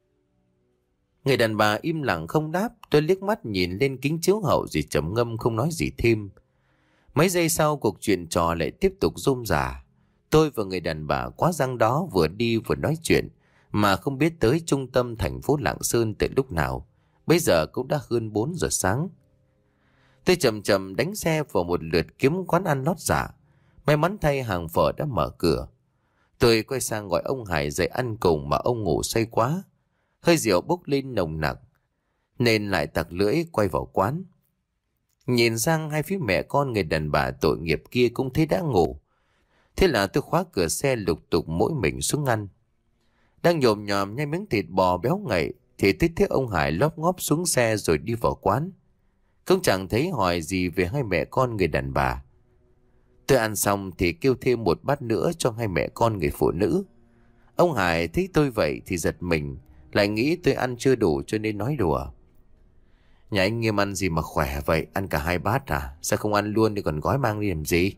Người đàn bà im lặng không đáp. Tôi liếc mắt nhìn lên kính chiếu hậu rồi trầm ngâm không nói gì thêm. Mấy giây sau cuộc chuyện trò lại tiếp tục rôm rả. Tôi và người đàn bà quá răng đó vừa đi vừa nói chuyện mà không biết tới trung tâm thành phố Lạng Sơn từ lúc nào. Bây giờ cũng đã hơn bốn giờ sáng. Tôi chậm chậm đánh xe vào một lượt kiếm quán ăn lót dạ. May mắn thay hàng phở đã mở cửa. Tôi quay sang gọi ông Hải dậy ăn cùng mà ông ngủ say quá. Hơi rượu bốc lên nồng nặc nên lại tặc lưỡi quay vào quán. Nhìn sang hai phía mẹ con người đàn bà tội nghiệp kia cũng thấy đã ngủ. Thế là tôi khóa cửa xe lục tục mỗi mình xuống ăn. Đang nhồm nhòm nhai miếng thịt bò béo ngậy thì tôi thấy ông Hải lóp ngóp xuống xe rồi đi vào quán. Không chẳng thấy hỏi gì về hai mẹ con người đàn bà. Tôi ăn xong thì kêu thêm một bát nữa cho hai mẹ con người phụ nữ. Ông Hải thấy tôi vậy thì giật mình, lại nghĩ tôi ăn chưa đủ cho nên nói đùa. Nhà anh Nghiêm ăn gì mà khỏe vậy, ăn cả hai bát à? Sao không ăn luôn thì còn gói mang đi làm gì?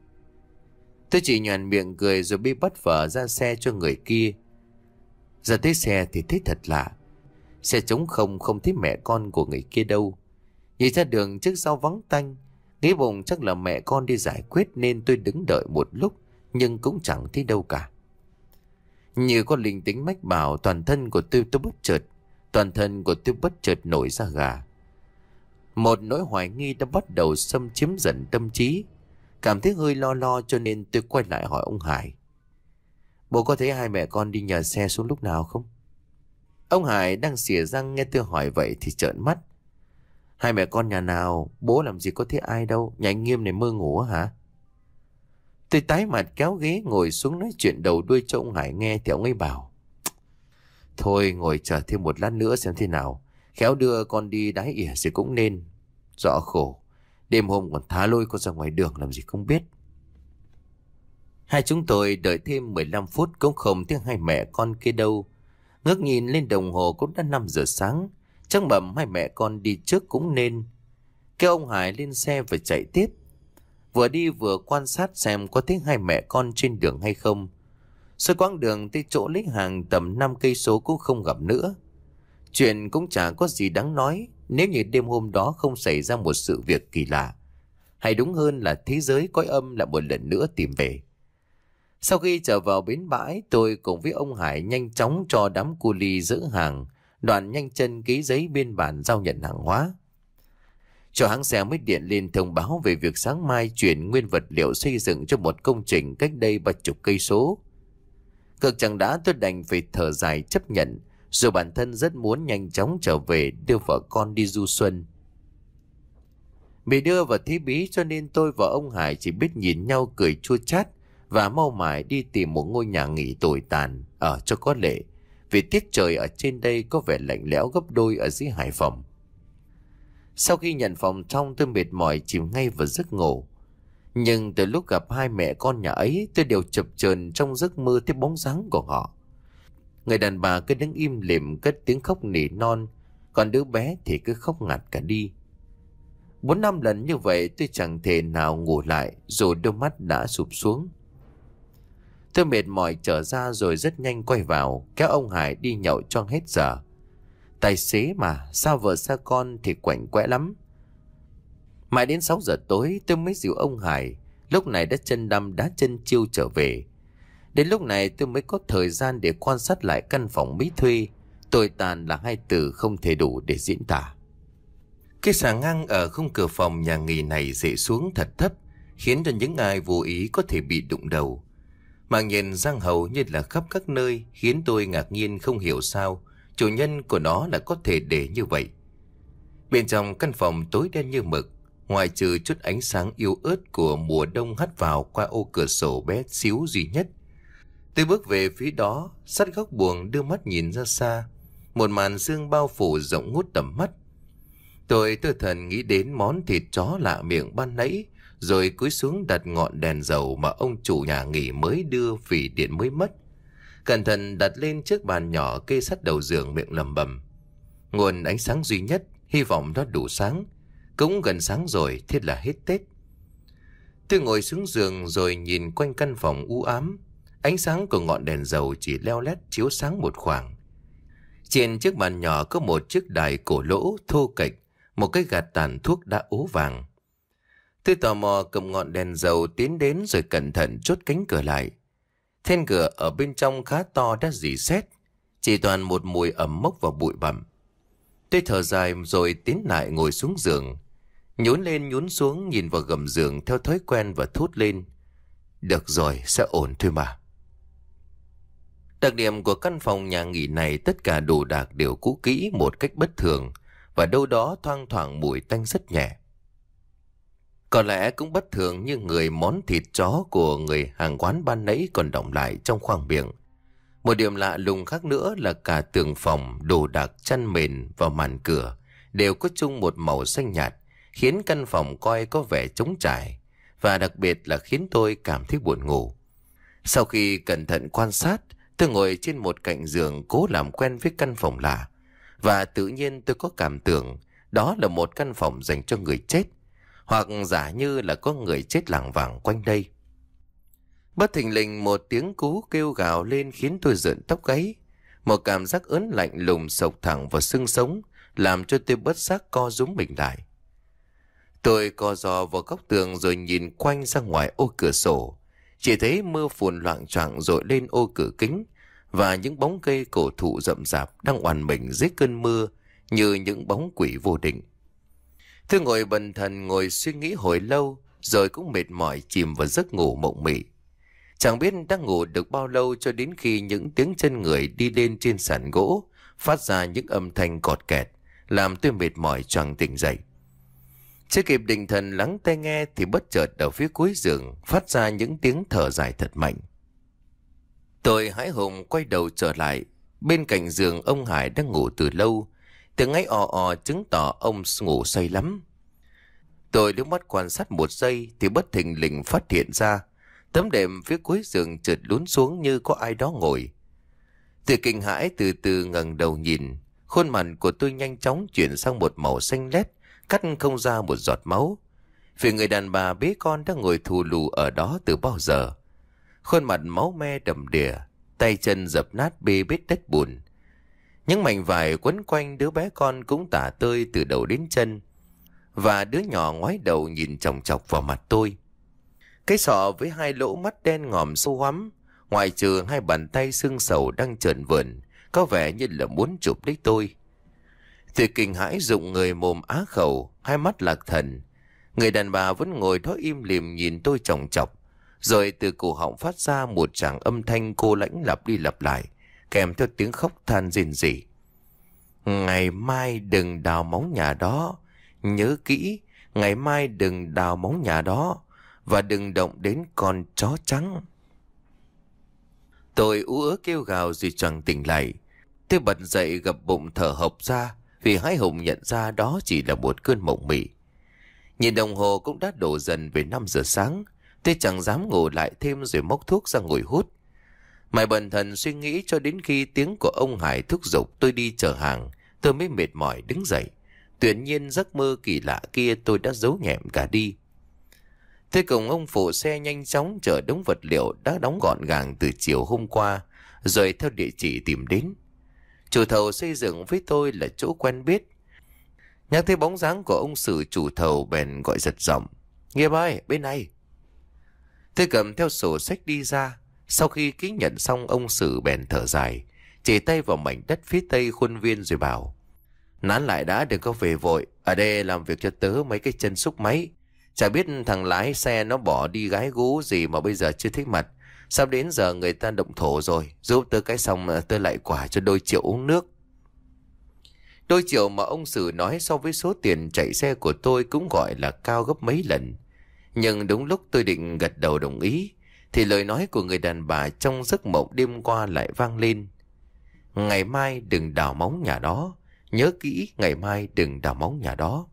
Tôi chỉ nhoẻn miệng cười rồi bê bát phở ra xe cho người kia. Giờ tới xe thì thấy thật lạ. Xe trống không, không thấy mẹ con của người kia đâu. Nhìn ra đường trước sau vắng tanh, nghĩ bụng chắc là mẹ con đi giải quyết nên tôi đứng đợi một lúc nhưng cũng chẳng thấy đâu cả. Như có linh tính mách bảo, toàn thân của tôi tôi bất chợt, toàn thân của tôi bất chợt nổi ra gà. Một nỗi hoài nghi đã bắt đầu xâm chiếm dần tâm trí. Cảm thấy hơi lo lo cho nên tôi quay lại hỏi ông Hải. Bố có thấy hai mẹ con đi nhờ xe xuống lúc nào không? Ông Hải đang xỉa răng nghe tôi hỏi vậy thì trợn mắt. Hai mẹ con nhà nào? Bố làm gì có thấy ai đâu. Nhà anh Nghiêm này mơ ngủ hả? Tôi tái mặt kéo ghế ngồi xuống nói chuyện đầu đuôi cho ông Hải nghe thì ông ấy bảo. Thôi ngồi chờ thêm một lát nữa xem thế nào. Khéo đưa con đi đái ỉa thì cũng nên. Rõ khổ. Đêm hôm còn thả lôi con ra ngoài đường làm gì không biết. Hai chúng tôi đợi thêm mười lăm phút cũng không thấy hai mẹ con kia đâu. Ngước nhìn lên đồng hồ cũng đã năm giờ sáng. Chắc bẩm hai mẹ con đi trước cũng nên. Kêu ông Hải lên xe và chạy tiếp. Vừa đi vừa quan sát xem có thấy hai mẹ con trên đường hay không. Suốt quãng đường tới chỗ lấy hàng tầm năm cây số cũng không gặp nữa. Chuyện cũng chả có gì đáng nói nếu như đêm hôm đó không xảy ra một sự việc kỳ lạ. Hay đúng hơn là thế giới cõi âm lại một lần nữa tìm về. Sau khi trở vào bến bãi, tôi cùng với ông Hải nhanh chóng cho đám cu li dỡ hàng, đoạn nhanh chân ký giấy biên bản giao nhận hàng hóa. Cho hãng xe mới điện lên thông báo về việc sáng mai chuyển nguyên vật liệu xây dựng cho một công trình cách đây ba chục cây số. Cực chẳng đã tôi đành phải thở dài chấp nhận, dù bản thân rất muốn nhanh chóng trở về đưa vợ con đi du xuân. Bị đưa vào thế bí cho nên tôi và ông Hải chỉ biết nhìn nhau cười chua chát và mau mải đi tìm một ngôi nhà nghỉ tồi tàn ở cho có lệ, vì tiết trời ở trên đây có vẻ lạnh lẽo gấp đôi ở dưới Hải Phòng. Sau khi nhận phòng xong tôi mệt mỏi chìm ngay vào giấc ngủ. Nhưng từ lúc gặp hai mẹ con nhà ấy tôi đều chập chờn trong giấc mơ thấy bóng dáng của họ. Người đàn bà cứ đứng im lìm cất tiếng khóc nỉ non, còn đứa bé thì cứ khóc ngạt cả đi. Bốn năm lần như vậy tôi chẳng thể nào ngủ lại rồi đôi mắt đã sụp xuống. Tôi mệt mỏi trở ra rồi rất nhanh quay vào kéo ông Hải đi nhậu cho hết giờ. Tài xế mà, sao vợ xa con thì quạnh quẽ lắm. Mãi đến sáu giờ tối tôi mới dìu ông Hải, lúc này đã chân đăm đá chân chiêu trở về. Đến lúc này tôi mới có thời gian để quan sát lại căn phòng Mỹ thuê. Tồi tàn là hai từ không thể đủ để diễn tả. Cái xà ngang ở khung cửa phòng nhà nghỉ này rễ xuống thật thấp, khiến cho những ai vô ý có thể bị đụng đầu. Màng nhìn giang hầu như là khắp các nơi, khiến tôi ngạc nhiên không hiểu sao chủ nhân của nó lại có thể để như vậy. Bên trong căn phòng tối đen như mực, ngoài trừ chút ánh sáng yếu ớt của mùa đông hắt vào qua ô cửa sổ bé xíu duy nhất. Tôi bước về phía đó, sát góc buồng đưa mắt nhìn ra xa. một màn sương bao phủ rộng ngút tầm mắt. Tôi tư thần nghĩ đến món thịt chó lạ miệng ban nãy, rồi cúi xuống đặt ngọn đèn dầu mà ông chủ nhà nghỉ mới đưa vì điện mới mất. Cẩn thận đặt lên chiếc bàn nhỏ kê sát đầu giường, miệng lẩm bẩm: nguồn ánh sáng duy nhất, hy vọng nó đủ sáng. Cũng gần sáng rồi, thế là hết Tết. Tôi ngồi xuống giường rồi nhìn quanh căn phòng u ám. Ánh sáng của ngọn đèn dầu chỉ leo lét chiếu sáng một khoảng. Trên chiếc bàn nhỏ có một chiếc đài cổ lỗ thô kệch, một cái gạt tàn thuốc đã ố vàng. Tôi tò mò cầm ngọn đèn dầu tiến đến rồi cẩn thận chốt cánh cửa lại. Then cửa ở bên trong khá to đã rỉ sét, chỉ toàn một mùi ẩm mốc và bụi bặm. Tôi thở dài rồi tiến lại ngồi xuống giường, nhún lên nhún xuống nhìn vào gầm giường theo thói quen và thốt lên: được rồi, sẽ ổn thôi mà. Đặc điểm của căn phòng nhà nghỉ này, tất cả đồ đạc đều cũ kỹ một cách bất thường, và đâu đó thoang thoảng mùi tanh rất nhẹ. Có lẽ cũng bất thường như người món thịt chó của người hàng quán ban nãy còn đọng lại trong khoang miệng. Một điểm lạ lùng khác nữa là cả tường phòng, đồ đạc, chăn mền và màn cửa đều có chung một màu xanh nhạt, khiến căn phòng coi có vẻ trống trải, và đặc biệt là khiến tôi cảm thấy buồn ngủ. Sau khi cẩn thận quan sát, tôi ngồi trên một cạnh giường cố làm quen với căn phòng lạ, và tự nhiên tôi có cảm tưởng đó là một căn phòng dành cho người chết, hoặc giả như là có người chết lảng vảng quanh đây. Bất thình lình một tiếng cú kêu gào lên khiến tôi rợn tóc gáy. Một cảm giác ớn lạnh lùng sộc thẳng vào xương sống, làm cho tôi bất giác co rúm mình lại. Tôi co giò vào góc tường rồi nhìn quanh ra ngoài ô cửa sổ. Chỉ thấy mưa phùn loạng choạng dội lên ô cửa kính, và những bóng cây cổ thụ rậm rạp đang oằn mình dưới cơn mưa như những bóng quỷ vô định. Tôi ngồi bần thần ngồi suy nghĩ hồi lâu, rồi cũng mệt mỏi chìm vào giấc ngủ mộng mị. Chẳng biết đang ngủ được bao lâu cho đến khi những tiếng chân người đi lên trên sàn gỗ phát ra những âm thanh cọt kẹt, làm tôi mệt mỏi choàng tỉnh dậy. Chưa kịp định thần lắng tai nghe thì bất chợt ở phía cuối giường phát ra những tiếng thở dài thật mạnh. Tôi hãi hùng quay đầu trở lại. Bên cạnh giường ông Hải đang ngủ từ lâu, tiếng ngáy ò ò chứng tỏ ông ngủ say lắm. Tôi liếc mắt quan sát một giây thì bất thình lình phát hiện ra tấm đệm phía cuối giường trượt lún xuống như có ai đó ngồi. Tôi kinh hãi từ từ ngẩng đầu nhìn, khuôn mặt của tôi nhanh chóng chuyển sang một màu xanh lét, cắt không ra một giọt máu. Vì người đàn bà bế con đã ngồi thù lù ở đó từ bao giờ. Khuôn mặt máu me đầm đìa, tay chân dập nát bê bết đất bùn. Những mảnh vải quấn quanh đứa bé con cũng tả tơi từ đầu đến chân, và đứa nhỏ ngoái đầu nhìn chòng chọc vào mặt tôi. Cái sọ với hai lỗ mắt đen ngòm sâu hoắm, ngoài trừ hai bàn tay xương sầu đang trợn vờn, có vẻ như là muốn chụp lấy tôi. Tôi kinh hãi rụng người mồm á khẩu, hai mắt lạc thần. Người đàn bà vẫn ngồi đó im lìm nhìn tôi chòng chọc, rồi từ cổ họng phát ra một tràng âm thanh cô lãnh lặp đi lặp lại, kèm theo tiếng khóc than rên rỉ. Ngày mai đừng đào móng nhà đó, nhớ kỹ, ngày mai đừng đào móng nhà đó, và đừng động đến con chó trắng. Tôi ú ớ kêu gào rồi choàng tỉnh lại. Tôi bật dậy gập bụng thở hộc ra, vì hãi hùng nhận ra đó chỉ là một cơn mộng mị. Nhìn đồng hồ cũng đã đổ dần về năm giờ sáng. Tôi chẳng dám ngủ lại thêm rồi móc thuốc ra ngồi hút. Mãi bần thần suy nghĩ cho đến khi tiếng của ông Hải thúc giục tôi đi chở hàng, tôi mới mệt mỏi đứng dậy. Tuyệt nhiên giấc mơ kỳ lạ kia tôi đã giấu nhẹm cả đi. Tôi cùng ông phụ xe nhanh chóng chở đống vật liệu đã đóng gọn gàng từ chiều hôm qua, rồi theo địa chỉ tìm đến. Chủ thầu xây dựng với tôi là chỗ quen biết. Nhắc thấy bóng dáng của ông Sử chủ thầu bèn gọi giật giọng: Nghiệp ơi, bên này. Tôi cầm theo sổ sách đi ra. Sau khi ký nhận xong, ông Sử bèn thở dài, chỉ tay vào mảnh đất phía tây khuôn viên rồi bảo: Nán lại đã, đừng có về vội. Ở đây làm việc cho tớ mấy cái chân xúc máy. Chả biết thằng lái xe nó bỏ đi gái gú gì mà bây giờ chưa thấy mặt. Sắp đến giờ người ta động thổ rồi. Giúp tớ cái xong tớ lại quả cho đôi triệu uống nước. Đôi triệu mà ông Sử nói so với số tiền chạy xe của tôi cũng gọi là cao gấp mấy lần. Nhưng đúng lúc tôi định gật đầu đồng ý thì lời nói của người đàn bà trong giấc mộng đêm qua lại vang lên: ngày mai đừng đào móng nhà đó. Nhớ kỹ, ngày mai đừng đào móng nhà đó.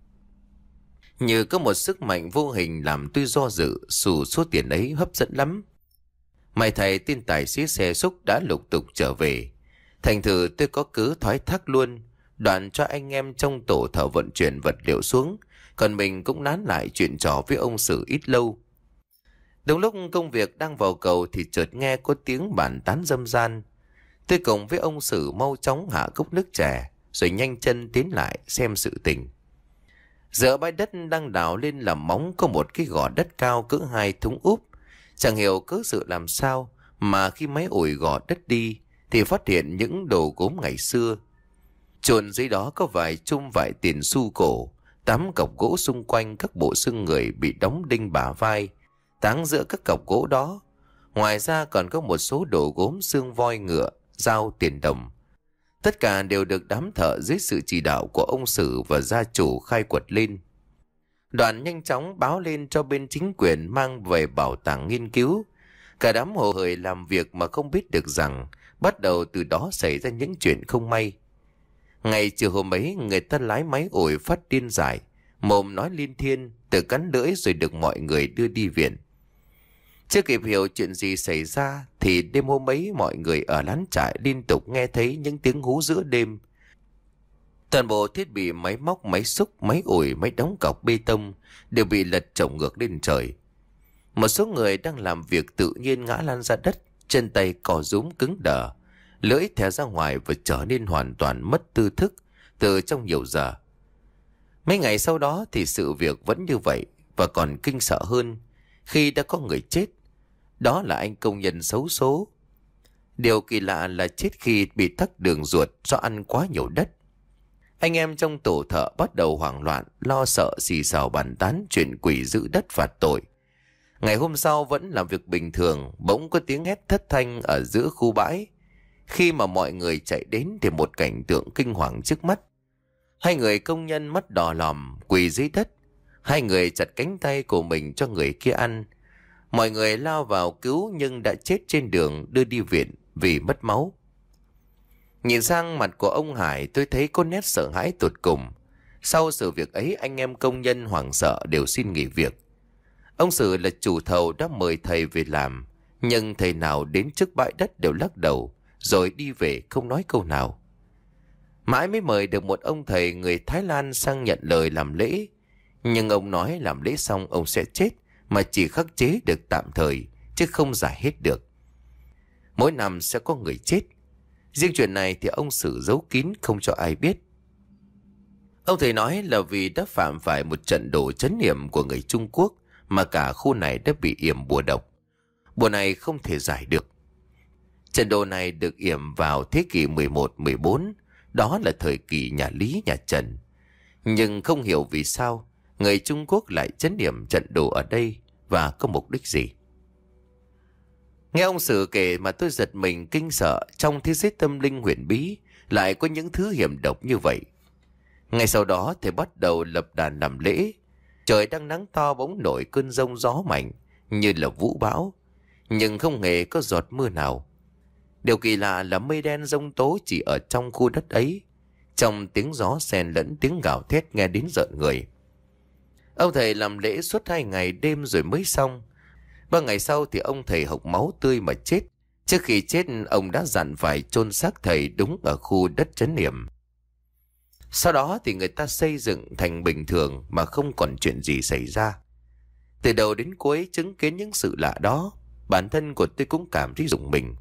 Như có một sức mạnh vô hình làm tôi do dự, dù số tiền ấy hấp dẫn lắm. May thầy tin tài xế xe xúc đã lục tục trở về. Thành thử tôi có cứ thoái thác luôn, đoạn cho anh em trong tổ thợ vận chuyển vật liệu xuống, còn mình cũng nán lại chuyện trò với ông Sử ít lâu. Đúng lúc công việc đang vào cầu thì chợt nghe có tiếng bàn tán râm ran. Tôi cùng với ông Sử mau chóng hạ cốc nước chè, rồi nhanh chân tiến lại xem sự tình. Giữa bãi đất đang đào lên làm móng có một cái gò đất cao cỡ hai thúng úp. Chẳng hiểu cớ sự làm sao mà khi máy ủi gò đất đi thì phát hiện những đồ gốm ngày xưa. Chồn dưới đó có vài chum vải tiền xu cổ, tám cọc gỗ xung quanh các bộ xương người bị đóng đinh bả vai, táng giữa các cọc gỗ đó. Ngoài ra còn có một số đồ gốm xương voi ngựa, dao, tiền đồng. Tất cả đều được đám thợ dưới sự chỉ đạo của ông Sử và gia chủ khai quật lên. Đoàn nhanh chóng báo lên cho bên chính quyền mang về bảo tàng nghiên cứu. Cả đám hồ hởi làm việc mà không biết được rằng bắt đầu từ đó xảy ra những chuyện không may. Ngày chiều hôm ấy, người ta lái máy ủi phát điên dại, mồm nói liên thiên, tự cắn lưỡi rồi được mọi người đưa đi viện. Chưa kịp hiểu chuyện gì xảy ra thì đêm hôm ấy mọi người ở lán trại liên tục nghe thấy những tiếng hú giữa đêm. Toàn bộ thiết bị máy móc, máy xúc, máy ủi, máy đóng cọc bê tông đều bị lật chồng ngược lên trời. Một số người đang làm việc tự nhiên ngã lăn ra đất, chân tay cò rúm cứng đờ, lưỡi thè ra ngoài và trở nên hoàn toàn mất tư thức từ trong nhiều giờ. Mấy ngày sau đó thì sự việc vẫn như vậy và còn kinh sợ hơn khi đã có người chết. Đó là anh công nhân xấu số. Điều kỳ lạ là chết khi bị tắc đường ruột do ăn quá nhiều đất. Anh em trong tổ thợ bắt đầu hoảng loạn, lo sợ xì xào bàn tán chuyện quỷ giữ đất phạt tội. Ngày hôm sau vẫn làm việc bình thường, bỗng có tiếng hét thất thanh ở giữa khu bãi. Khi mà mọi người chạy đến thì một cảnh tượng kinh hoàng trước mắt. Hai người công nhân mắt đỏ lòm quỳ dưới đất. Hai người chặt cánh tay của mình cho người kia ăn. Mọi người lao vào cứu nhưng đã chết trên đường đưa đi viện vì mất máu. Nhìn sang mặt của ông Hải, tôi thấy có nét sợ hãi tột cùng. Sau sự việc ấy, anh em công nhân hoảng sợ đều xin nghỉ việc. Ông Sử là chủ thầu đã mời thầy về làm, nhưng thầy nào đến trước bãi đất đều lắc đầu rồi đi về không nói câu nào. Mãi mới mời được một ông thầy người Thái Lan sang nhận lời làm lễ. Nhưng ông nói làm lễ xong ông sẽ chết, mà chỉ khắc chế được tạm thời chứ không giải hết được. Mỗi năm sẽ có người chết. Riêng chuyện này thì ông Sử giấu kín không cho ai biết. Ông thầy nói là vì đã phạm phải một trận đồ trấn yểm của người Trung Quốc mà cả khu này đã bị yểm bùa độc. Bùa này không thể giải được. Trận đồ này được yểm vào thế kỷ mười một mười bốn, đó là thời kỳ nhà Lý nhà Trần. Nhưng không hiểu vì sao người Trung Quốc lại trấn yểm trận đồ ở đây và có mục đích gì. Nghe ông Sử kể mà tôi giật mình kinh sợ, trong thế giới tâm linh huyền bí lại có những thứ hiểm độc như vậy. Ngay sau đó thầy bắt đầu lập đàn làm lễ. Trời đang nắng to bỗng nổi cơn giông gió mạnh như là vũ bão, nhưng không hề có giọt mưa nào. Điều kỳ lạ là mây đen giông tố chỉ ở trong khu đất ấy. Trong tiếng gió xen lẫn tiếng gào thét nghe đến rợn người. Ông thầy làm lễ suốt hai ngày đêm rồi mới xong. Ba ngày sau thì ông thầy hộc máu tươi mà chết. Trước khi chết ông đã dặn phải chôn xác thầy đúng ở khu đất trấn yểm. Sau đó thì người ta xây dựng thành bình thường mà không còn chuyện gì xảy ra. Từ đầu đến cuối chứng kiến những sự lạ đó, bản thân của tôi cũng cảm thấy rùng mình.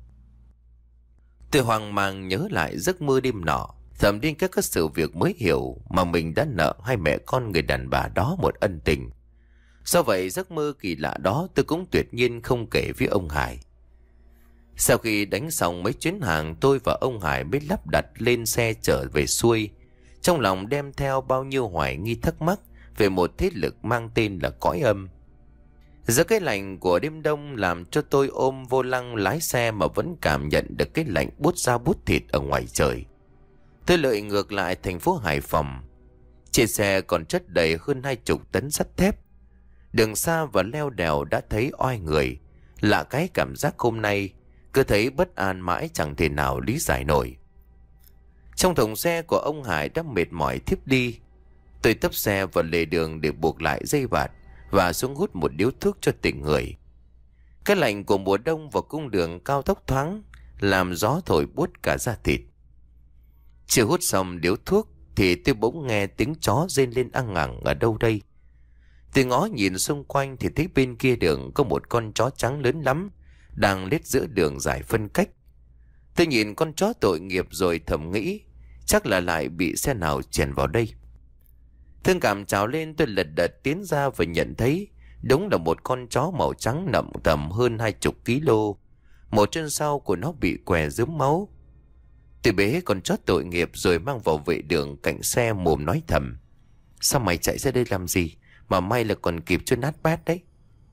Tôi hoang mang nhớ lại giấc mơ đêm nọ, thầm đến các các sự việc mới hiểu mà mình đã nợ hai mẹ con người đàn bà đó một ân tình. Do vậy giấc mơ kỳ lạ đó tôi cũng tuyệt nhiên không kể với ông Hải. Sau khi đánh xong mấy chuyến hàng, tôi và ông Hải mới lắp đặt lên xe trở về xuôi, trong lòng đem theo bao nhiêu hoài nghi thắc mắc về một thế lực mang tên là cõi âm. Giữa cái lạnh của đêm đông làm cho tôi ôm vô lăng lái xe mà vẫn cảm nhận được cái lạnh buốt da buốt thịt ở ngoài trời. Tôi lội ngược lại thành phố Hải Phòng. Trên xe còn chất đầy hơn hai chục tấn sắt thép. Đường xa và leo đèo đã thấy oai người. Lạ cái cảm giác hôm nay cứ thấy bất an mãi chẳng thể nào lý giải nổi. Trong thùng xe của ông Hải đã mệt mỏi thiếp đi. Tôi tấp xe vào lề đường để buộc lại dây bạt và xuống hút một điếu thuốc cho tỉnh người. Cái lạnh của mùa đông vào cung đường cao tốc thoáng làm gió thổi buốt cả da thịt. Chưa hút xong điếu thuốc thì tôi bỗng nghe tiếng chó rên lên ăng ẳng ở đâu đây. Tôi ngó nhìn xung quanh thì thấy bên kia đường có một con chó trắng lớn lắm đang lết giữa đường dài phân cách. Tôi nhìn con chó tội nghiệp rồi thầm nghĩ chắc là lại bị xe nào chèn vào đây. Thương cảm trào lên, tôi lật đật tiến ra và nhận thấy đúng là một con chó màu trắng nặng tầm hơn hai chục ký lô. Một chân sau của nó bị què rớm máu. Tôi bế con chó tội nghiệp rồi mang vào vệ đường cạnh xe, mồm nói thầm: sao mày chạy ra đây làm gì, mà may là còn kịp cho nát bát đấy.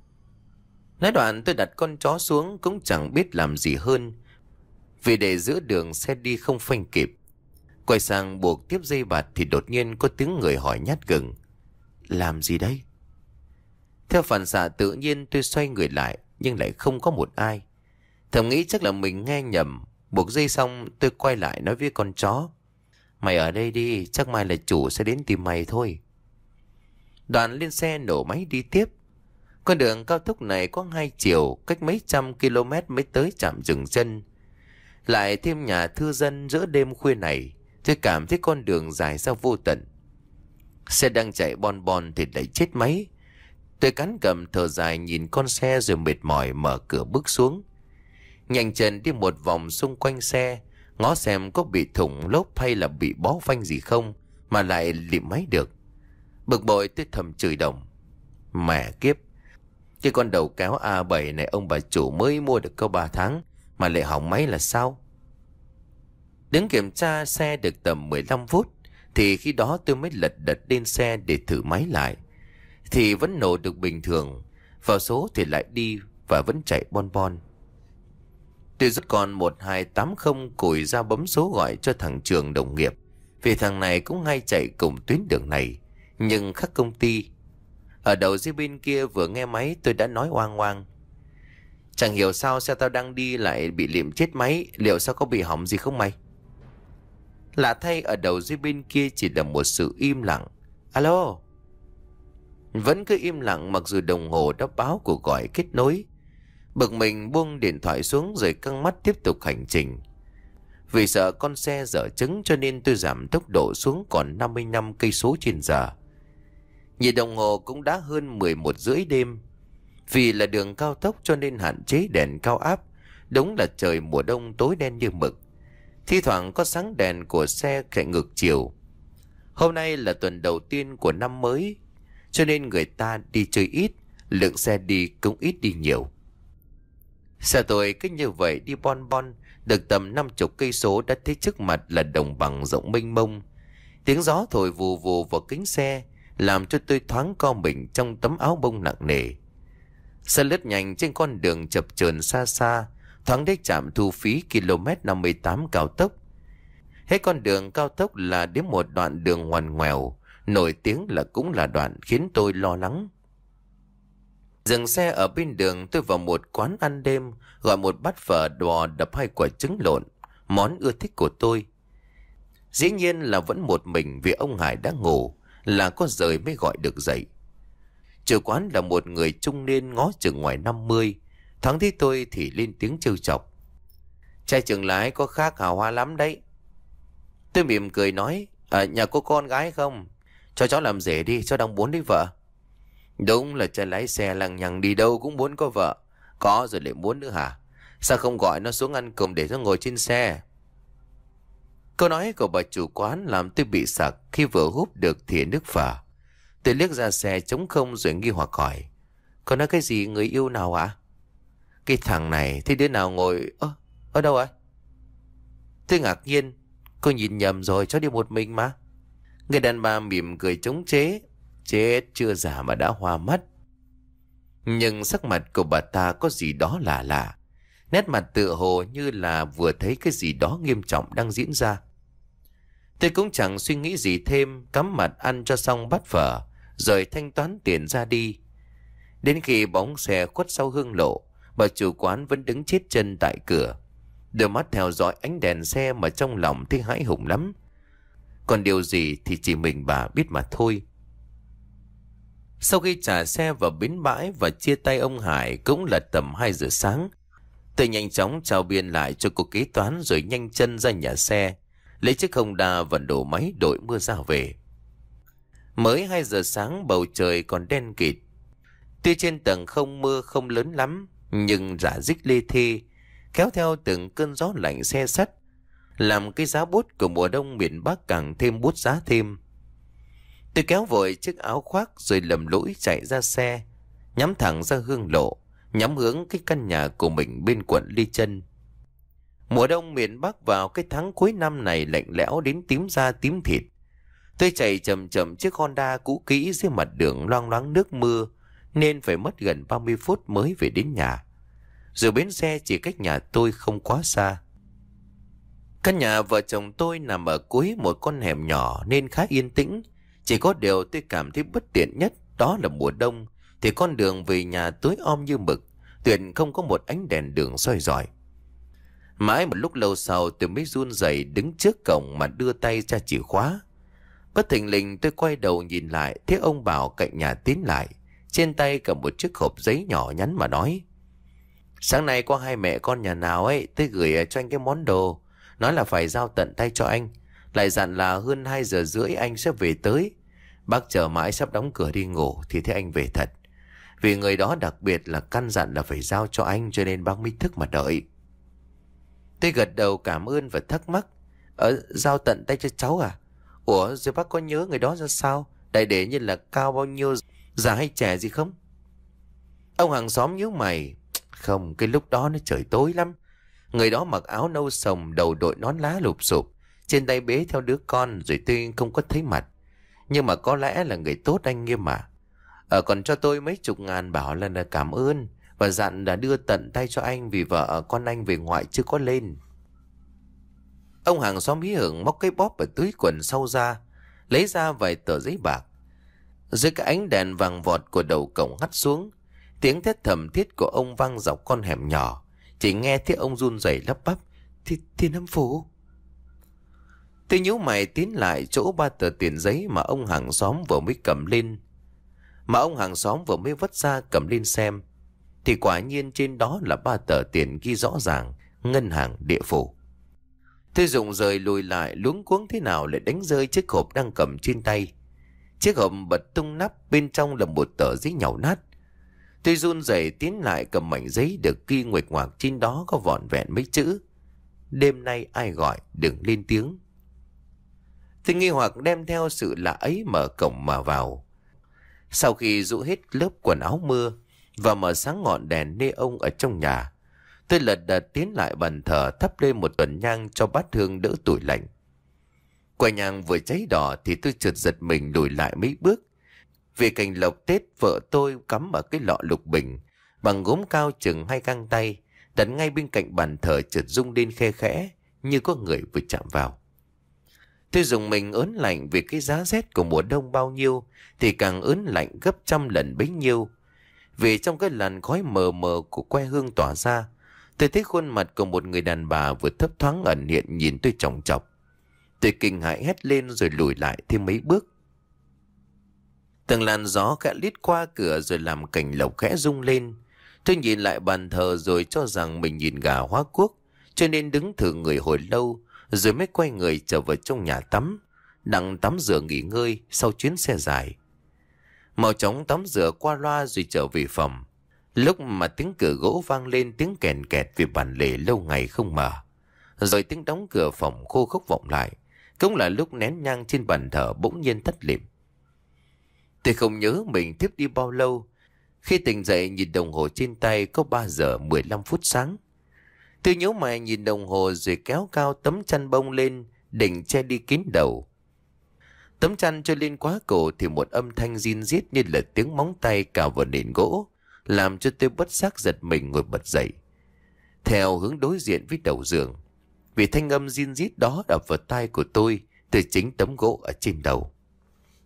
Nói đoạn tôi đặt con chó xuống cũng chẳng biết làm gì hơn, vì để giữa đường xe đi không phanh kịp. Quay sang buộc tiếp dây bạt thì đột nhiên có tiếng người hỏi nhát gừng: làm gì đây? Theo phản xạ tự nhiên tôi xoay người lại, nhưng lại không có một ai. Thầm nghĩ chắc là mình nghe nhầm. Buộc dây xong tôi quay lại nói với con chó: mày ở đây đi, chắc mai là chủ sẽ đến tìm mày thôi. Đoàn lên xe nổ máy đi tiếp. Con đường cao tốc này có hai chiều, cách mấy trăm km mới tới trạm dừng chân. Lại thêm nhà thư dân giữa đêm khuya này, tôi cảm thấy con đường dài ra vô tận. Xe đang chạy bon bon thì lại chết máy. Tôi cắn cầm thở dài nhìn con xe rồi mệt mỏi mở cửa bước xuống. Nhanh chân đi một vòng xung quanh xe, ngó xem có bị thủng lốp hay là bị bó phanh gì không mà lại lịm máy được. Bực bội tôi thầm chửi đồng: mẹ kiếp, cái con đầu kéo a bảy này ông bà chủ mới mua được có ba tháng mà lại hỏng máy là sao? Đứng kiểm tra xe được tầm mười lăm phút thì khi đó tôi mới lật đật lên xe để thử máy lại. Thì vẫn nổ được bình thường, vào số thì lại đi và vẫn chạy bon bon. Tôi rút còn một hai tám không cùi ra bấm số gọi cho thằng Trường đồng nghiệp, vì thằng này cũng hay chạy cùng tuyến đường này nhưng khác công ty. Ở đầu dưới bên kia vừa nghe máy tôi đã nói oang oang: chẳng hiểu sao xe tao đang đi lại bị liệm chết máy, liệu sao có bị hỏng gì không mày? Lạ thay ở đầu dưới bên kia chỉ là một sự im lặng. Alo? Vẫn cứ im lặng mặc dù đồng hồ đã báo cuộc gọi kết nối. Bực mình buông điện thoại xuống rồi căng mắt tiếp tục hành trình. Vì sợ con xe dở trứng cho nên tôi giảm tốc độ xuống còn năm mươi lăm cây số trên giờ. Nhìn đồng hồ cũng đã hơn mười một rưỡi đêm. Vì là đường cao tốc cho nên hạn chế đèn cao áp. Đúng là trời mùa đông tối đen như mực. Thi thoảng có sáng đèn của xe cạnh ngược chiều. Hôm nay là tuần đầu tiên của năm mới, cho nên người ta đi chơi ít, lượng xe đi cũng ít đi nhiều. Xe tôi cứ như vậy đi bon bon, được tầm năm chục cây số đã thấy trước mặt là đồng bằng rộng mênh mông. Tiếng gió thổi vù vù vào kính xe làm cho tôi thoáng co mình trong tấm áo bông nặng nề. Xe lướt nhanh trên con đường chập chờn xa xa, thoáng đến trạm thu phí km năm mươi tám cao tốc. Hết con đường cao tốc là đến một đoạn đường ngoằn ngoèo, nổi tiếng là cũng là đoạn khiến tôi lo lắng. Dừng xe ở bên đường, tôi vào một quán ăn đêm, gọi một bát phở bò đập hai quả trứng lộn, món ưa thích của tôi. Dĩ nhiên là vẫn một mình vì ông Hải đã ngủ, là có rời mới gọi được dậy. Chủ quán là một người trung niên ngó chừng ngoài năm mươi, thoáng thấy tôi thì lên tiếng trêu chọc: trai Trường lái có khác hào hoa lắm đấy. Tôi mỉm cười nói: ở nhà có con gái không? Cho cháu làm rể đi, cháu đang muốn lấy vợ. Đúng là trai lái xe lằng nhằng đi đâu cũng muốn có vợ. Có rồi lại muốn nữa hả? Sao không gọi nó xuống ăn cùng để nó ngồi trên xe? Câu nói của bà chủ quán làm tôi bị sặc khi vừa húp được thìa nước phở. Tôi liếc ra xe trống không rồi nghi hoặc hỏi: có nói cái gì, người yêu nào hả? Cái thằng này thế đứa nào ngồi... Ơ, ở đâu ạ? Tôi ngạc nhiên: cô nhìn nhầm rồi, cháu đi một mình mà. Người đàn bà mỉm cười chống chế: chết chưa già mà đã hoa mắt. Nhưng sắc mặt của bà ta có gì đó lạ lạ. Nét mặt tựa hồ như là vừa thấy cái gì đó nghiêm trọng đang diễn ra. Tôi cũng chẳng suy nghĩ gì thêm, cắm mặt ăn cho xong bát phở, rồi thanh toán tiền ra đi. Đến khi bóng xe khuất sau hương lộ, Bà chủ quán vẫn đứng chết chân tại cửa, đôi mắt theo dõi ánh đèn xe mà trong lòng thấy hãi hùng lắm. Còn điều gì thì chỉ mình bà biết mà thôi. Sau khi trả xe vào bến bãi và chia tay ông Hải cũng là tầm hai giờ sáng, tôi nhanh chóng chào biên lại cho cô kế toán rồi nhanh chân ra nhà xe, lấy chiếc Honda và đổ máy đội mưa ra về. Mới hai giờ sáng bầu trời còn đen kịt. Tuy trên tầng không mưa không lớn lắm, nhưng rả rích lê thê, kéo theo từng cơn gió lạnh se sắt, làm cái giá bút của mùa đông miền Bắc càng thêm bút giá thêm. Tôi kéo vội chiếc áo khoác rồi lầm lũi chạy ra xe, nhắm thẳng ra hương lộ, nhắm hướng cái căn nhà của mình bên quận Ly Chân. Mùa đông miền Bắc vào cái tháng cuối năm này lạnh lẽo đến tím da tím thịt. Tôi chạy chậm chậm chiếc Honda cũ kỹ dưới mặt đường loang loáng nước mưa, nên phải mất gần ba mươi phút mới về đến nhà. Rồi bến xe chỉ cách nhà tôi không quá xa. Căn nhà vợ chồng tôi nằm ở cuối một con hẻm nhỏ nên khá yên tĩnh. Chỉ có điều tôi cảm thấy bất tiện nhất đó là mùa đông thì con đường về nhà tối om như mực, tuyệt không có một ánh đèn đường soi rọi. Mãi một lúc lâu sau tôi mới run rẩy đứng trước cổng mà đưa tay ra chìa khóa. Bất thình lình tôi quay đầu nhìn lại, thấy ông Bảo cạnh nhà tiến lại, trên tay cầm một chiếc hộp giấy nhỏ nhắn mà nói: "Sáng nay có hai mẹ con nhà nào ấy tôi gửi cho anh cái món đồ, nói là phải giao tận tay cho anh, lại dặn là hơn hai giờ rưỡi anh sẽ về tới. Bác chờ mãi sắp đóng cửa đi ngủ thì thấy anh về thật. Vì người đó đặc biệt là căn dặn là phải giao cho anh, cho nên bác mới thức mà đợi." Tôi gật đầu cảm ơn và thắc mắc: "Ở giao tận tay cho cháu à? Ủa rồi bác có nhớ người đó ra sao? Đại để như là cao bao nhiêu, già hay trẻ gì không?" Ông hàng xóm nhíu mày: "Không, cái lúc đó nó trời tối lắm. Người đó mặc áo nâu sồng, đầu đội nón lá lụp xụp, trên tay bế theo đứa con, rồi tôi không có thấy mặt. Nhưng mà có lẽ là người tốt anh Nghiêm à. Ở còn cho tôi mấy chục ngàn bảo là, là cảm ơn, và dặn là đưa tận tay cho anh vì vợ con anh về ngoại chưa có lên." Ông hàng xóm hí hửng móc cái bóp ở túi quần sau ra, lấy ra vài tờ giấy bạc. Dưới cái ánh đèn vàng vọt của đầu cổng hắt xuống, tiếng thét thầm thiết của ông vang dọc con hẻm nhỏ. Chỉ nghe thấy ông run rẩy lắp bắp: Thì, Thiên Âm Phủ." Tôi nhíu mày tiến lại chỗ ba tờ tiền giấy mà ông hàng xóm vừa mới cầm lên. Mà ông hàng xóm vừa mới vất ra cầm lên xem. Thì quả nhiên trên đó là ba tờ tiền ghi rõ ràng: Ngân hàng Địa Phủ. Tôi rụng rời lùi lại, luống cuống thế nào lại đánh rơi chiếc hộp đang cầm trên tay. Chiếc hộp bật tung nắp, bên trong là một tờ giấy nhàu nát. Tôi run rẩy tiến lại cầm mảnh giấy được ghi nguệch ngoạc trên đó có vỏn vẹn mấy chữ: "Đêm nay ai gọi đừng lên tiếng." Tôi nghi hoặc đem theo sự lạ ấy mở cổng mà vào. Sau khi rũ hết lớp quần áo mưa và mở sáng ngọn đèn neon ở trong nhà, tôi lật đật tiến lại bàn thờ thắp lên một tuần nhang cho bát hương đỡ tủi lạnh. Quả nhang vừa cháy đỏ thì tôi chợt giật mình lùi lại mấy bước. Vì cành lộc Tết vợ tôi cắm ở cái lọ lục bình bằng gốm cao chừng hai găng tay, đặt ngay bên cạnh bàn thờ chợt rung lên khe khẽ như có người vừa chạm vào. Tôi dùng mình ớn lạnh vì cái giá rét của mùa đông bao nhiêu thì càng ớn lạnh gấp trăm lần bấy nhiêu. Vì trong cái làn khói mờ mờ của que hương tỏa ra, tôi thấy khuôn mặt của một người đàn bà vừa thấp thoáng ẩn hiện nhìn tôi chòng chọc. Tôi kinh hãi hét lên rồi lùi lại thêm mấy bước. Từng làn gió khẽ lít qua cửa rồi làm cành lộc khẽ rung lên. Tôi nhìn lại bàn thờ rồi cho rằng mình nhìn gà hóa cuốc, cho nên đứng thử người hồi lâu rồi mới quay người trở vào trong nhà tắm, đặng tắm rửa nghỉ ngơi sau chuyến xe dài. Mau chóng tắm rửa qua loa rồi trở về phòng. Lúc mà tiếng cửa gỗ vang lên tiếng kèn kẹt vì bản lề lâu ngày không mở, rồi tiếng đóng cửa phòng khô khốc vọng lại, cũng là lúc nén nhang trên bàn thờ bỗng nhiên tắt lịm. Tôi không nhớ mình thiếp đi bao lâu. Khi tỉnh dậy nhìn đồng hồ trên tay có ba giờ mười lăm phút sáng. Tôi nhíu mày nhìn đồng hồ rồi kéo cao tấm chăn bông lên định che đi kín đầu. Tấm chăn cho lên quá cổ thì một âm thanh rin rít như là tiếng móng tay cào vào nền gỗ, làm cho tôi bất giác giật mình ngồi bật dậy, theo hướng đối diện với đầu giường. Vì thanh âm rin rít đó đập vào tai của tôi từ chính tấm gỗ ở trên đầu.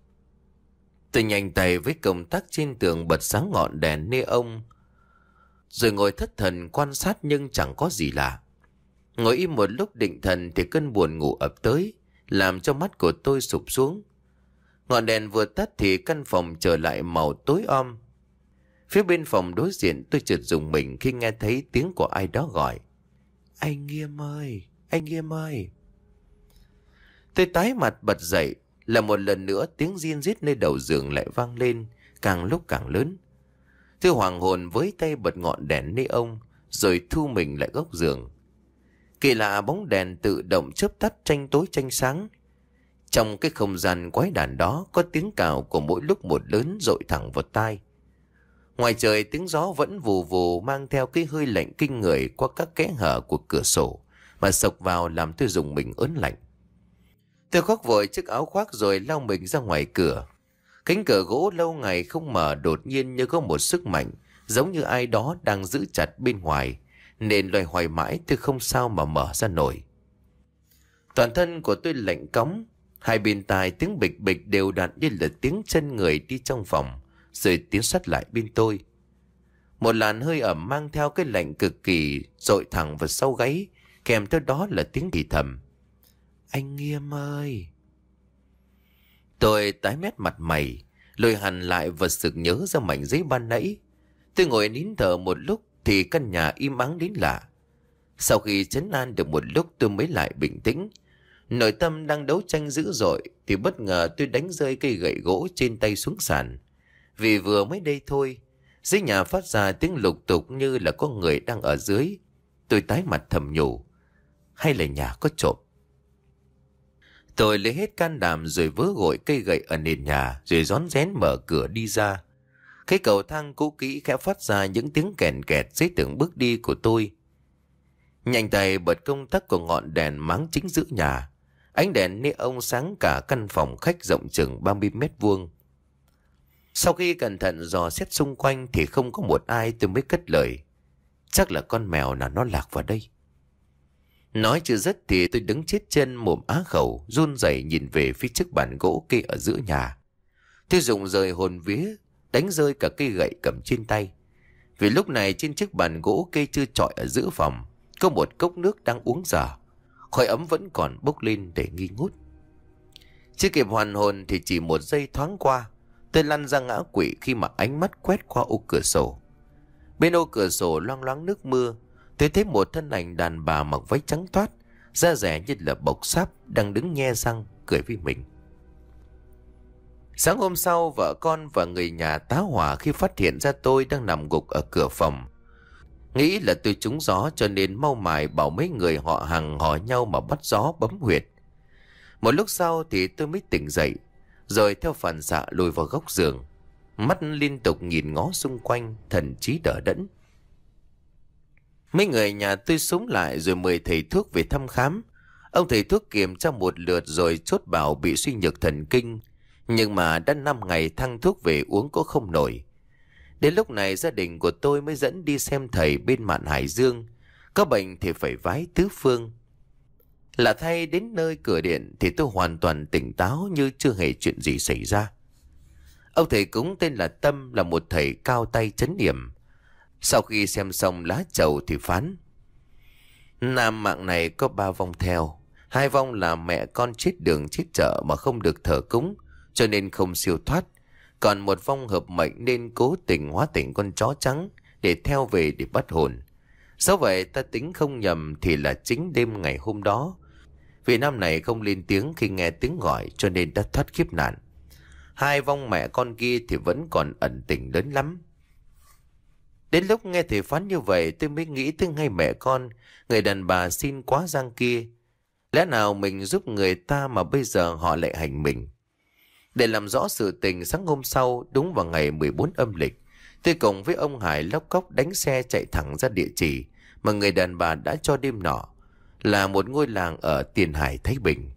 Tôi nhanh tay với công tắc trên tường bật sáng ngọn đèn neon, rồi ngồi thất thần quan sát nhưng chẳng có gì lạ. Ngồi im một lúc định thần thì cơn buồn ngủ ập tới, làm cho mắt của tôi sụp xuống. Ngọn đèn vừa tắt thì căn phòng trở lại màu tối om. Phía bên phòng đối diện tôi chợt rùng mình khi nghe thấy tiếng của ai đó gọi. Anh Nghiêm ơi, anh Nghiêm ơi. Tôi tái mặt bật dậy, là một lần nữa tiếng rin rít nơi đầu giường lại vang lên, càng lúc càng lớn. Tôi hoàng hồn với tay bật ngọn đèn neon, rồi thu mình lại góc giường. Kỳ lạ, bóng đèn tự động chớp tắt tranh tối tranh sáng. Trong cái không gian quái đản đó có tiếng cào của mỗi lúc một lớn dội thẳng vào tai. Ngoài trời tiếng gió vẫn vù vù mang theo cái hơi lạnh kinh người qua các kẽ hở của cửa sổ mà sộc vào làm tôi rùng mình ớn lạnh. Tôi khoác vội chiếc áo khoác rồi lao mình ra ngoài cửa. Cánh cửa gỗ lâu ngày không mở đột nhiên như có một sức mạnh giống như ai đó đang giữ chặt bên ngoài, nên loay hoay mãi tôi không sao mà mở ra nổi. Toàn thân của tôi lạnh cóng, hai bên tai tiếng bịch bịch đều đặn như là tiếng chân người đi trong phòng, rồi tiến sát lại bên tôi. Một làn hơi ẩm mang theo cái lạnh cực kỳ dội thẳng vào sau gáy, kèm theo đó là tiếng thì thầm. Anh Nghiêm ơi. Tôi tái mét mặt mày, lùi hẳn lại và sực nhớ ra mảnh giấy ban nãy. Tôi ngồi nín thở một lúc thì căn nhà im ắng đến lạ. Sau khi trấn an được một lúc tôi mới lại bình tĩnh. Nội tâm đang đấu tranh dữ dội thì bất ngờ tôi đánh rơi cây gậy gỗ trên tay xuống sàn. Vì vừa mới đây thôi, dưới nhà phát ra tiếng lục tục như là có người đang ở dưới. Tôi tái mặt thầm nhủ, hay là nhà có trộm? Tôi lấy hết can đảm rồi vớ gội cây gậy ở nền nhà, rồi rón rén mở cửa đi ra. Cái cầu thang cũ kỹ khẽ phát ra những tiếng kèn kẹt dưới từng bước đi của tôi. Nhanh tay bật công tắc của ngọn đèn máng chính giữa nhà. Ánh đèn neon sáng cả căn phòng khách rộng chừng ba mươi mét vuông. Sau khi cẩn thận dò xét xung quanh thì không có một ai, tôi mới cất lời. Chắc là con mèo nào nó lạc vào đây. Nói chưa dứt thì tôi đứng chết chân mồm á khẩu, run rẩy nhìn về phía chiếc bàn gỗ kê ở giữa nhà. Tôi rụng rời hồn vía, đánh rơi cả cây gậy cầm trên tay. Vì lúc này trên chiếc bàn gỗ kê chưa chọi ở giữa phòng có một cốc nước đang uống dở. Khói ấm vẫn còn bốc lên để nghi ngút. Chưa kịp hoàn hồn thì chỉ một giây thoáng qua, tôi lăn ra ngã quỵ khi mà ánh mắt quét qua ô cửa sổ. Bên ô cửa sổ loang loáng nước mưa, tôi thấy một thân ảnh đàn bà mặc váy trắng toát, da rẻ như là bọc sáp, đang đứng nhe răng cười với mình. Sáng hôm sau, vợ con và người nhà tá hỏa khi phát hiện ra tôi đang nằm gục ở cửa phòng. Nghĩ là tôi trúng gió cho nên mau mải bảo mấy người họ hàng hò nhau mà bắt gió bấm huyệt. Một lúc sau thì tôi mới tỉnh dậy, rồi theo phản xạ lùi vào góc giường, mắt liên tục nhìn ngó xung quanh, thần trí đờ đẫn. Mấy người nhà tôi xúm lại rồi mời thầy thuốc về thăm khám. Ông thầy thuốc kiểm tra một lượt rồi chốt bảo bị suy nhược thần kinh, nhưng mà đã năm ngày thăng thuốc về uống cũng không nổi. Đến lúc này gia đình của tôi mới dẫn đi xem thầy bên mạn Hải Dương. Có bệnh thì phải vái tứ phương. Lạ thay, đến nơi cửa điện thì tôi hoàn toàn tỉnh táo như chưa hề chuyện gì xảy ra. Ông thầy cúng tên là Tâm, là một thầy cao tay chấn điểm. Sau khi xem xong lá trầu thì phán: nam mạng này có ba vong theo. Hai vong là mẹ con chết đường chết chợ mà không được thờ cúng, cho nên không siêu thoát. Còn một vong hợp mệnh nên cố tình hóa thành con chó trắng để theo về để bắt hồn. Dẫu vậy ta tính không nhầm thì là chính đêm ngày hôm đó. Vì năm này không lên tiếng khi nghe tiếng gọi cho nên đã thoát kiếp nạn. Hai vong mẹ con kia thì vẫn còn ẩn tình lớn lắm. Đến lúc nghe thầy phán như vậy tôi mới nghĩ tới ngay mẹ con, người đàn bà xin quá giang kia. Lẽ nào mình giúp người ta mà bây giờ họ lại hành mình? Để làm rõ sự tình, sáng hôm sau, đúng vào ngày mười bốn âm lịch, tôi cùng với ông Hải lóc cóc đánh xe chạy thẳng ra địa chỉ mà người đàn bà đã cho đêm nọ, là một ngôi làng ở Tiền Hải, Thái Bình.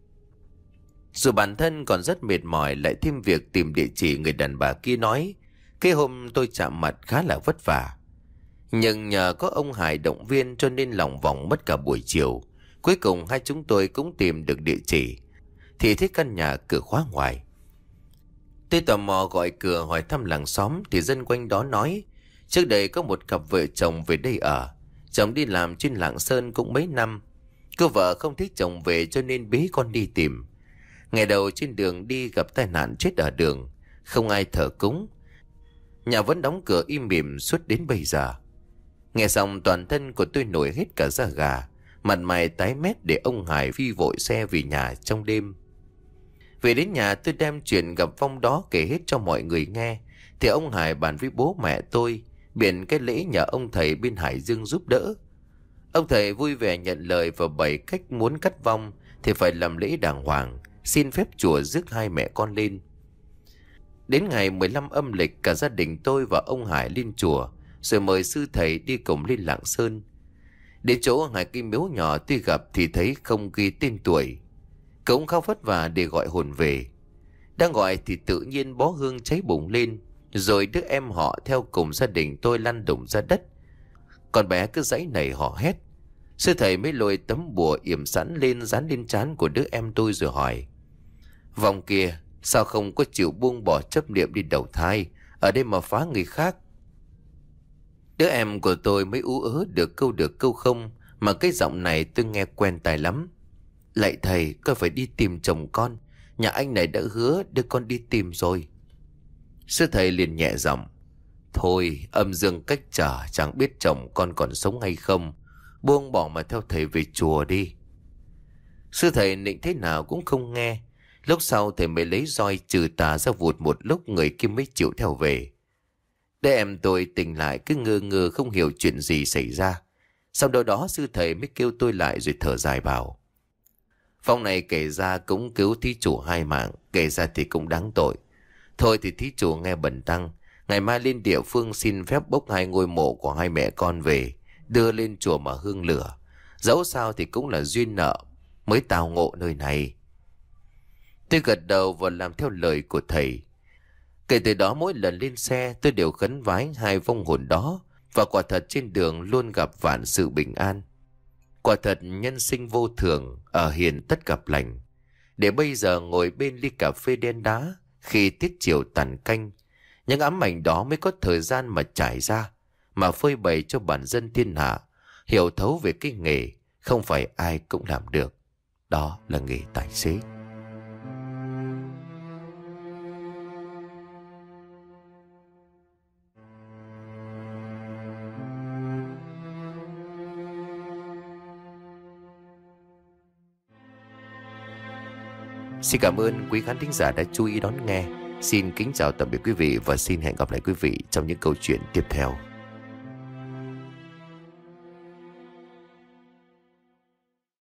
Dù bản thân còn rất mệt mỏi, lại thêm việc tìm địa chỉ người đàn bà kia nói, cái hôm tôi chạm mặt khá là vất vả. Nhưng nhờ có ông Hải động viên cho nên lòng vòng mất cả buổi chiều. Cuối cùng hai chúng tôi cũng tìm được địa chỉ, thì thấy căn nhà cửa khóa ngoài. Tôi tò mò gọi cửa hỏi thăm làng xóm thì dân quanh đó nói Trước đây có một cặp vợ chồng về đây ở. Chồng đi làm trên Lạng Sơn cũng mấy năm. Cô vợ không thích chồng về cho nên bế con đi tìm. Ngày đầu trên đường đi gặp tai nạn chết ở đường. Không ai thờ cúng. Nhà vẫn đóng cửa im mỉm suốt đến bây giờ. Nghe xong toàn thân của tôi nổi hết cả da gà. Mặt mày tái mét để ông Hải phi vội xe về nhà trong đêm. Về đến nhà tôi đem chuyện gặp Vong đó kể hết cho mọi người nghe. Thì ông Hải bàn với bố mẹ tôi biện cái lễ nhờ ông thầy bên Hải Dương giúp đỡ. Ông thầy vui vẻ nhận lời và bày cách muốn cắt vong thì phải làm lễ đàng hoàng, xin phép chùa rước hai mẹ con lên. Đến ngày mười lăm âm lịch, cả gia đình tôi và ông Hải lên chùa, rồi mời sư thầy đi cùng lên Lạng Sơn. Đến chỗ hai cái miếu nhỏ tuy gặp thì thấy không ghi tên tuổi. Cũng khá vất vả để gọi hồn về. Đang gọi thì tự nhiên bó hương cháy bùng lên, rồi đứa em họ theo cùng gia đình tôi lăn đùng ra đất. Con bé cứ giãy nảy họ hét. Sư thầy mới lôi tấm bùa yểm sẵn lên dán lên trán của đứa em tôi rồi hỏi: Vong kia, sao không có chịu buông bỏ chấp niệm đi đầu thai, ở đây mà phá người khác? Đứa em của tôi mới ú ớ được câu được câu không, mà cái giọng này tôi nghe quen tai lắm. Lạy thầy, con phải đi tìm chồng con. Nhà anh này đã hứa đưa con đi tìm rồi. Sư thầy liền nhẹ giọng: Thôi, âm dương cách trở, chẳng biết chồng con còn sống hay không. Buông bỏ mà theo thầy về chùa đi. Sư thầy định thế nào cũng không nghe. Lúc sau thầy mới lấy roi trừ tà ra vụt một lúc, người kia mới chịu theo về. Để em tôi tỉnh lại cứ ngơ ngơ không hiểu chuyện gì xảy ra. Sau đó đó sư thầy mới kêu tôi lại rồi thở dài bảo: Phong này kể ra cũng cứu thí chủ hai mạng, kể ra thì cũng đáng tội. Thôi thì thí chủ nghe bần tăng, ngày mai lên địa phương xin phép bốc hai ngôi mộ của hai mẹ con về, đưa lên chùa mà hương lửa. Dẫu sao thì cũng là duyên nợ mới tào ngộ nơi này. Tôi gật đầu và làm theo lời của thầy. Kể từ đó mỗi lần lên xe tôi đều khấn vái hai vong hồn đó, và quả thật trên đường luôn gặp vạn sự bình an. Quả thật nhân sinh vô thường, ở hiền tất gặp lành. Để bây giờ ngồi bên ly cà phê đen đá khi tiết chiều tàn canh, những ám ảnh đó mới có thời gian mà trải ra, mà phơi bày cho bản dân thiên hạ hiểu thấu về cái nghề không phải ai cũng làm được. Đó là nghề tài xế. Xin cảm ơn quý khán thính giả đã chú ý đón nghe. Xin kính chào tạm biệt quý vị và xin hẹn gặp lại quý vị trong những câu chuyện tiếp theo.